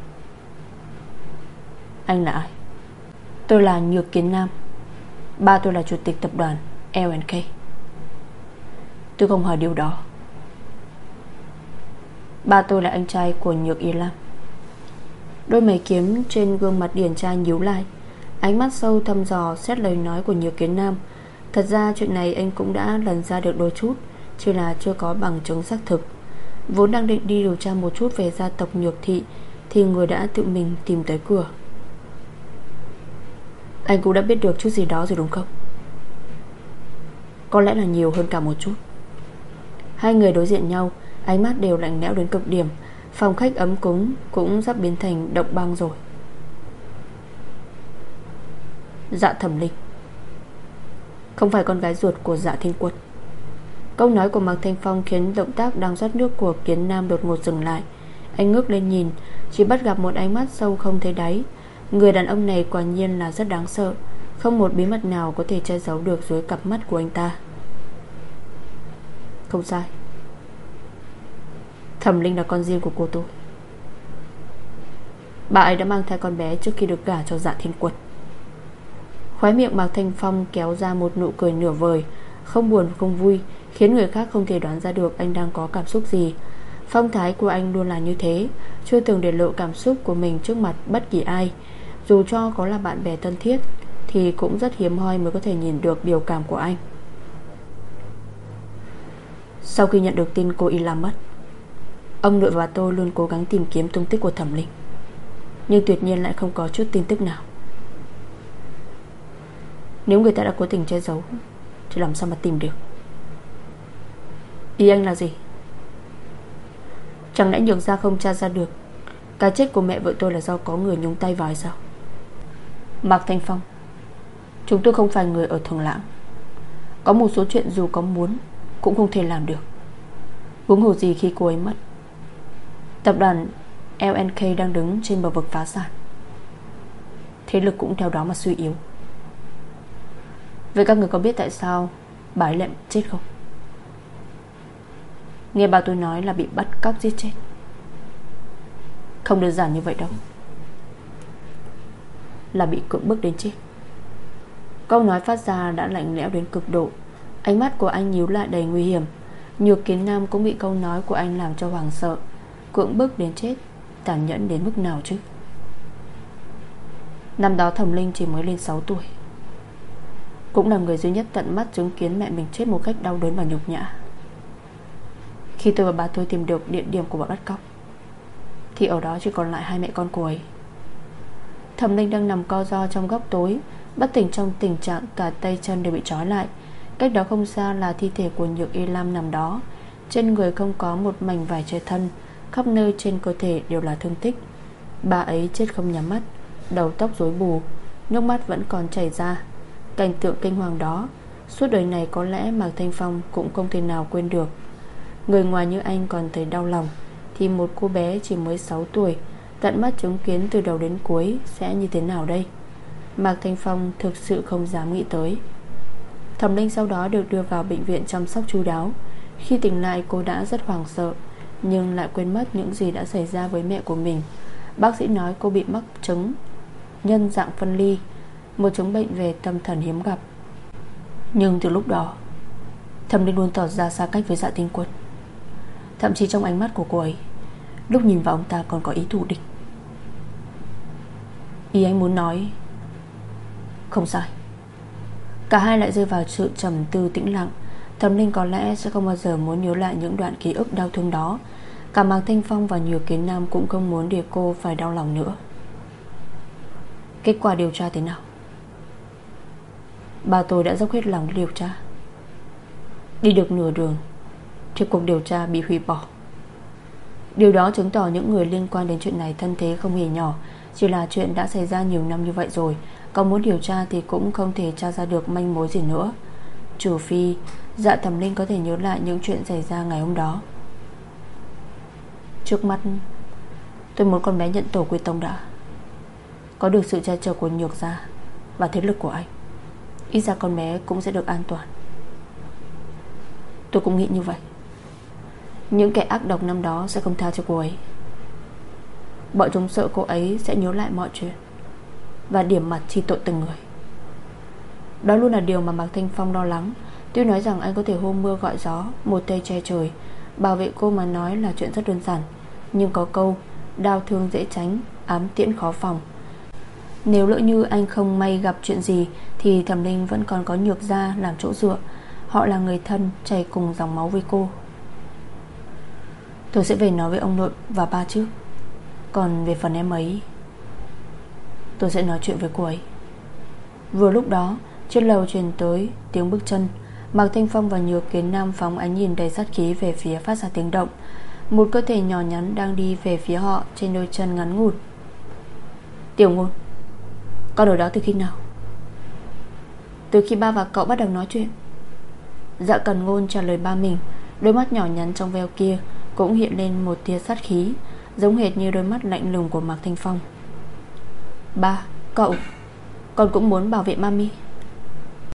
Anh là ai? Tôi là Nhược Kiến Nam. Ba tôi là chủ tịch tập đoàn L and K. Tôi không hỏi điều đó. Ba tôi là anh trai của Nhược Y Lam. Đôi mày kiếm trên gương mặt điển trai nhíu lại, ánh mắt sâu thăm dò xét lời nói của Nhược Kiến Nam. Thật ra chuyện này anh cũng đã lần ra được đôi chút, chỉ là chưa có bằng chứng xác thực. Vốn đang định đi điều tra một chút về gia tộc Nhược Thị, thì người đã tự mình tìm tới cửa. Anh cũng đã biết được chút gì đó rồi đúng không? Có lẽ là nhiều hơn cả một chút. Hai người đối diện nhau, ánh mắt đều lạnh lẽo đến cực điểm. Phòng khách ấm cúng cũng sắp biến thành động băng rồi. Dạ Thẩm Linh không phải con gái ruột của Dạ Thiên Quân. Câu nói của Mạc Thanh Phong khiến động tác đang rót nước của Kiến Nam đột ngột dừng lại. Anh ngước lên nhìn, chỉ bắt gặp một ánh mắt sâu không thấy đáy. Người đàn ông này quả nhiên là rất đáng sợ. Không một bí mật nào có thể che giấu được dưới cặp mắt của anh ta. Không sai, Thẩm Linh là con riêng của cô tôi. Bà ấy đã mang thai con bé trước khi được gả cho Dạ Thiên Quân. Khóe miệng Mạc Thanh Phong kéo ra một nụ cười nửa vời, không buồn không vui, khiến người khác không thể đoán ra được anh đang có cảm xúc gì. Phong thái của anh luôn là như thế, chưa từng để lộ cảm xúc của mình trước mặt bất kỳ ai. Dù cho có là bạn bè thân thiết thì cũng rất hiếm hoi mới có thể nhìn được biểu cảm của anh. Sau khi nhận được tin cô Y Lam mất, ông nội và tôi luôn cố gắng tìm kiếm tung tích của Thẩm Linh, nhưng tuyệt nhiên lại không có chút tin tức nào. Nếu người ta đã cố tình che giấu thì làm sao mà tìm được? Ý anh là gì? Chẳng lẽ Nhược gia không tra ra được cái chết của mẹ vợ tôi là do có người nhúng tay vào hay sao? Mạc Thanh Phong, chúng tôi không phải người ở Thường Lãng. Có một số chuyện dù có muốn cũng không thể làm được. Huống hồ gì khi cô ấy mất, tập đoàn L and K đang đứng trên bờ vực phá sản, thế lực cũng theo đó mà suy yếu. Vậy các người có biết tại sao bà ấy lại chết không? Nghe bà tôi nói là bị bắt cóc giết chết. Không đơn giản như vậy đâu, là bị cưỡng bức đến chết. Câu nói phát ra đã lạnh lẽo đến cực độ. Ánh mắt của anh nhíu lại đầy nguy hiểm. Nhược Kiến Nam cũng bị câu nói của anh làm cho hoảng sợ. Cưỡng bức đến chết, tàn nhẫn đến mức nào chứ? Năm đó Thẩm Linh chỉ mới lên sáu tuổi, cũng là người duy nhất tận mắt chứng kiến mẹ mình chết một cách đau đớn và nhục nhã. Khi tôi và bà tôi tìm được địa điểm của bọn bắt cóc thì ở đó chỉ còn lại hai mẹ con cô ấy. Thẩm Linh đang nằm co ro trong góc tối, bất tỉnh trong tình trạng cả tay chân đều bị trói lại. Cách đó không xa là thi thể của Nhược Y Lam nằm đó. Trên người không có một mảnh vải che thân, khắp nơi trên cơ thể đều là thương tích. Bà ấy chết không nhắm mắt, đầu tóc rối bù, nước mắt vẫn còn chảy ra. Cảnh tượng kinh hoàng đó, suốt đời này có lẽ Mạc Thanh Phong cũng không thể nào quên được. Người ngoài như anh còn thấy đau lòng, thì một cô bé chỉ mới sáu tuổi, tận mắt chứng kiến từ đầu đến cuối sẽ như thế nào đây? Mạc Thanh Phong thực sự không dám nghĩ tới. Thẩm Linh sau đó được đưa vào bệnh viện chăm sóc chu đáo. Khi tỉnh lại cô đã rất hoảng sợ, nhưng lại quên mất những gì đã xảy ra với mẹ của mình. Bác sĩ nói cô bị mắc chứng nhân dạng phân ly, một chứng bệnh về tâm thần hiếm gặp. Nhưng từ lúc đó Thẩm Linh luôn tỏ ra xa cách với Dạ Tinh Quân. Thậm chí trong ánh mắt của cô ấy, lúc nhìn vào ông ta còn có ý thù địch. Ý anh muốn nói không sai. Cả hai lại rơi vào sự trầm tư tĩnh lặng. Thẩm Linh có lẽ sẽ không bao giờ muốn nhớ lại những đoạn ký ức đau thương đó. Cả Mạc Thanh Phong và Nhiều Kiến Nam cũng không muốn để cô phải đau lòng nữa. Kết quả điều tra thế nào? Bà tôi đã dốc hết lòng điều tra. Đi được nửa đường thì cuộc điều tra bị hủy bỏ. Điều đó chứng tỏ những người liên quan đến chuyện này thân thế không hề nhỏ. Chỉ là chuyện đã xảy ra nhiều năm như vậy rồi, có muốn điều tra thì cũng không thể tra ra được manh mối gì nữa. Trừ phi Dạ Thẩm Linh có thể nhớ lại những chuyện xảy ra ngày hôm đó. Trước mắt tôi muốn con bé nhận tổ quy tông đã. Có được sự che chở của Nhược gia và thế lực của anh, ít ra con bé cũng sẽ được an toàn. Tôi cũng nghĩ như vậy. Những kẻ ác độc năm đó sẽ không tha cho cô ấy. Bọn chúng sợ cô ấy sẽ nhớ lại mọi chuyện và điểm mặt chi tội từng người. Đó luôn là điều mà Mạc Thanh Phong lo lắng. Tuy nói rằng anh có thể hô mưa gọi gió, một tay che trời, bảo vệ cô mà nói là chuyện rất đơn giản, nhưng có câu đao thương dễ tránh, ám tiễn khó phòng. Nếu lỡ như anh không may gặp chuyện gì thì Thẩm Linh vẫn còn có Nhược gia làm chỗ dựa. Họ là người thân chảy cùng dòng máu với cô. Tôi sẽ về nói với ông nội và ba trước. Còn về phần em ấy, tôi sẽ nói chuyện với cô ấy. Vừa lúc đó trên lầu truyền tới tiếng bước chân. Mạc Thanh Phong và Nhiều Kiến Nam phóng ánh nhìn đầy sát khí về phía phát ra tiếng động. Một cơ thể nhỏ nhắn đang đi về phía họ trên đôi chân ngắn ngủn. Tiểu Ngôn, con ở đó từ khi nào? Từ khi ba và cậu bắt đầu nói chuyện. Dạ Cần Ngôn trả lời ba mình. Đôi mắt nhỏ nhắn trong veo kia cũng hiện lên một tia sát khí, giống hệt như đôi mắt lạnh lùng của Mạc Thanh Phong. Ba, cậu, con cũng muốn bảo vệ mami.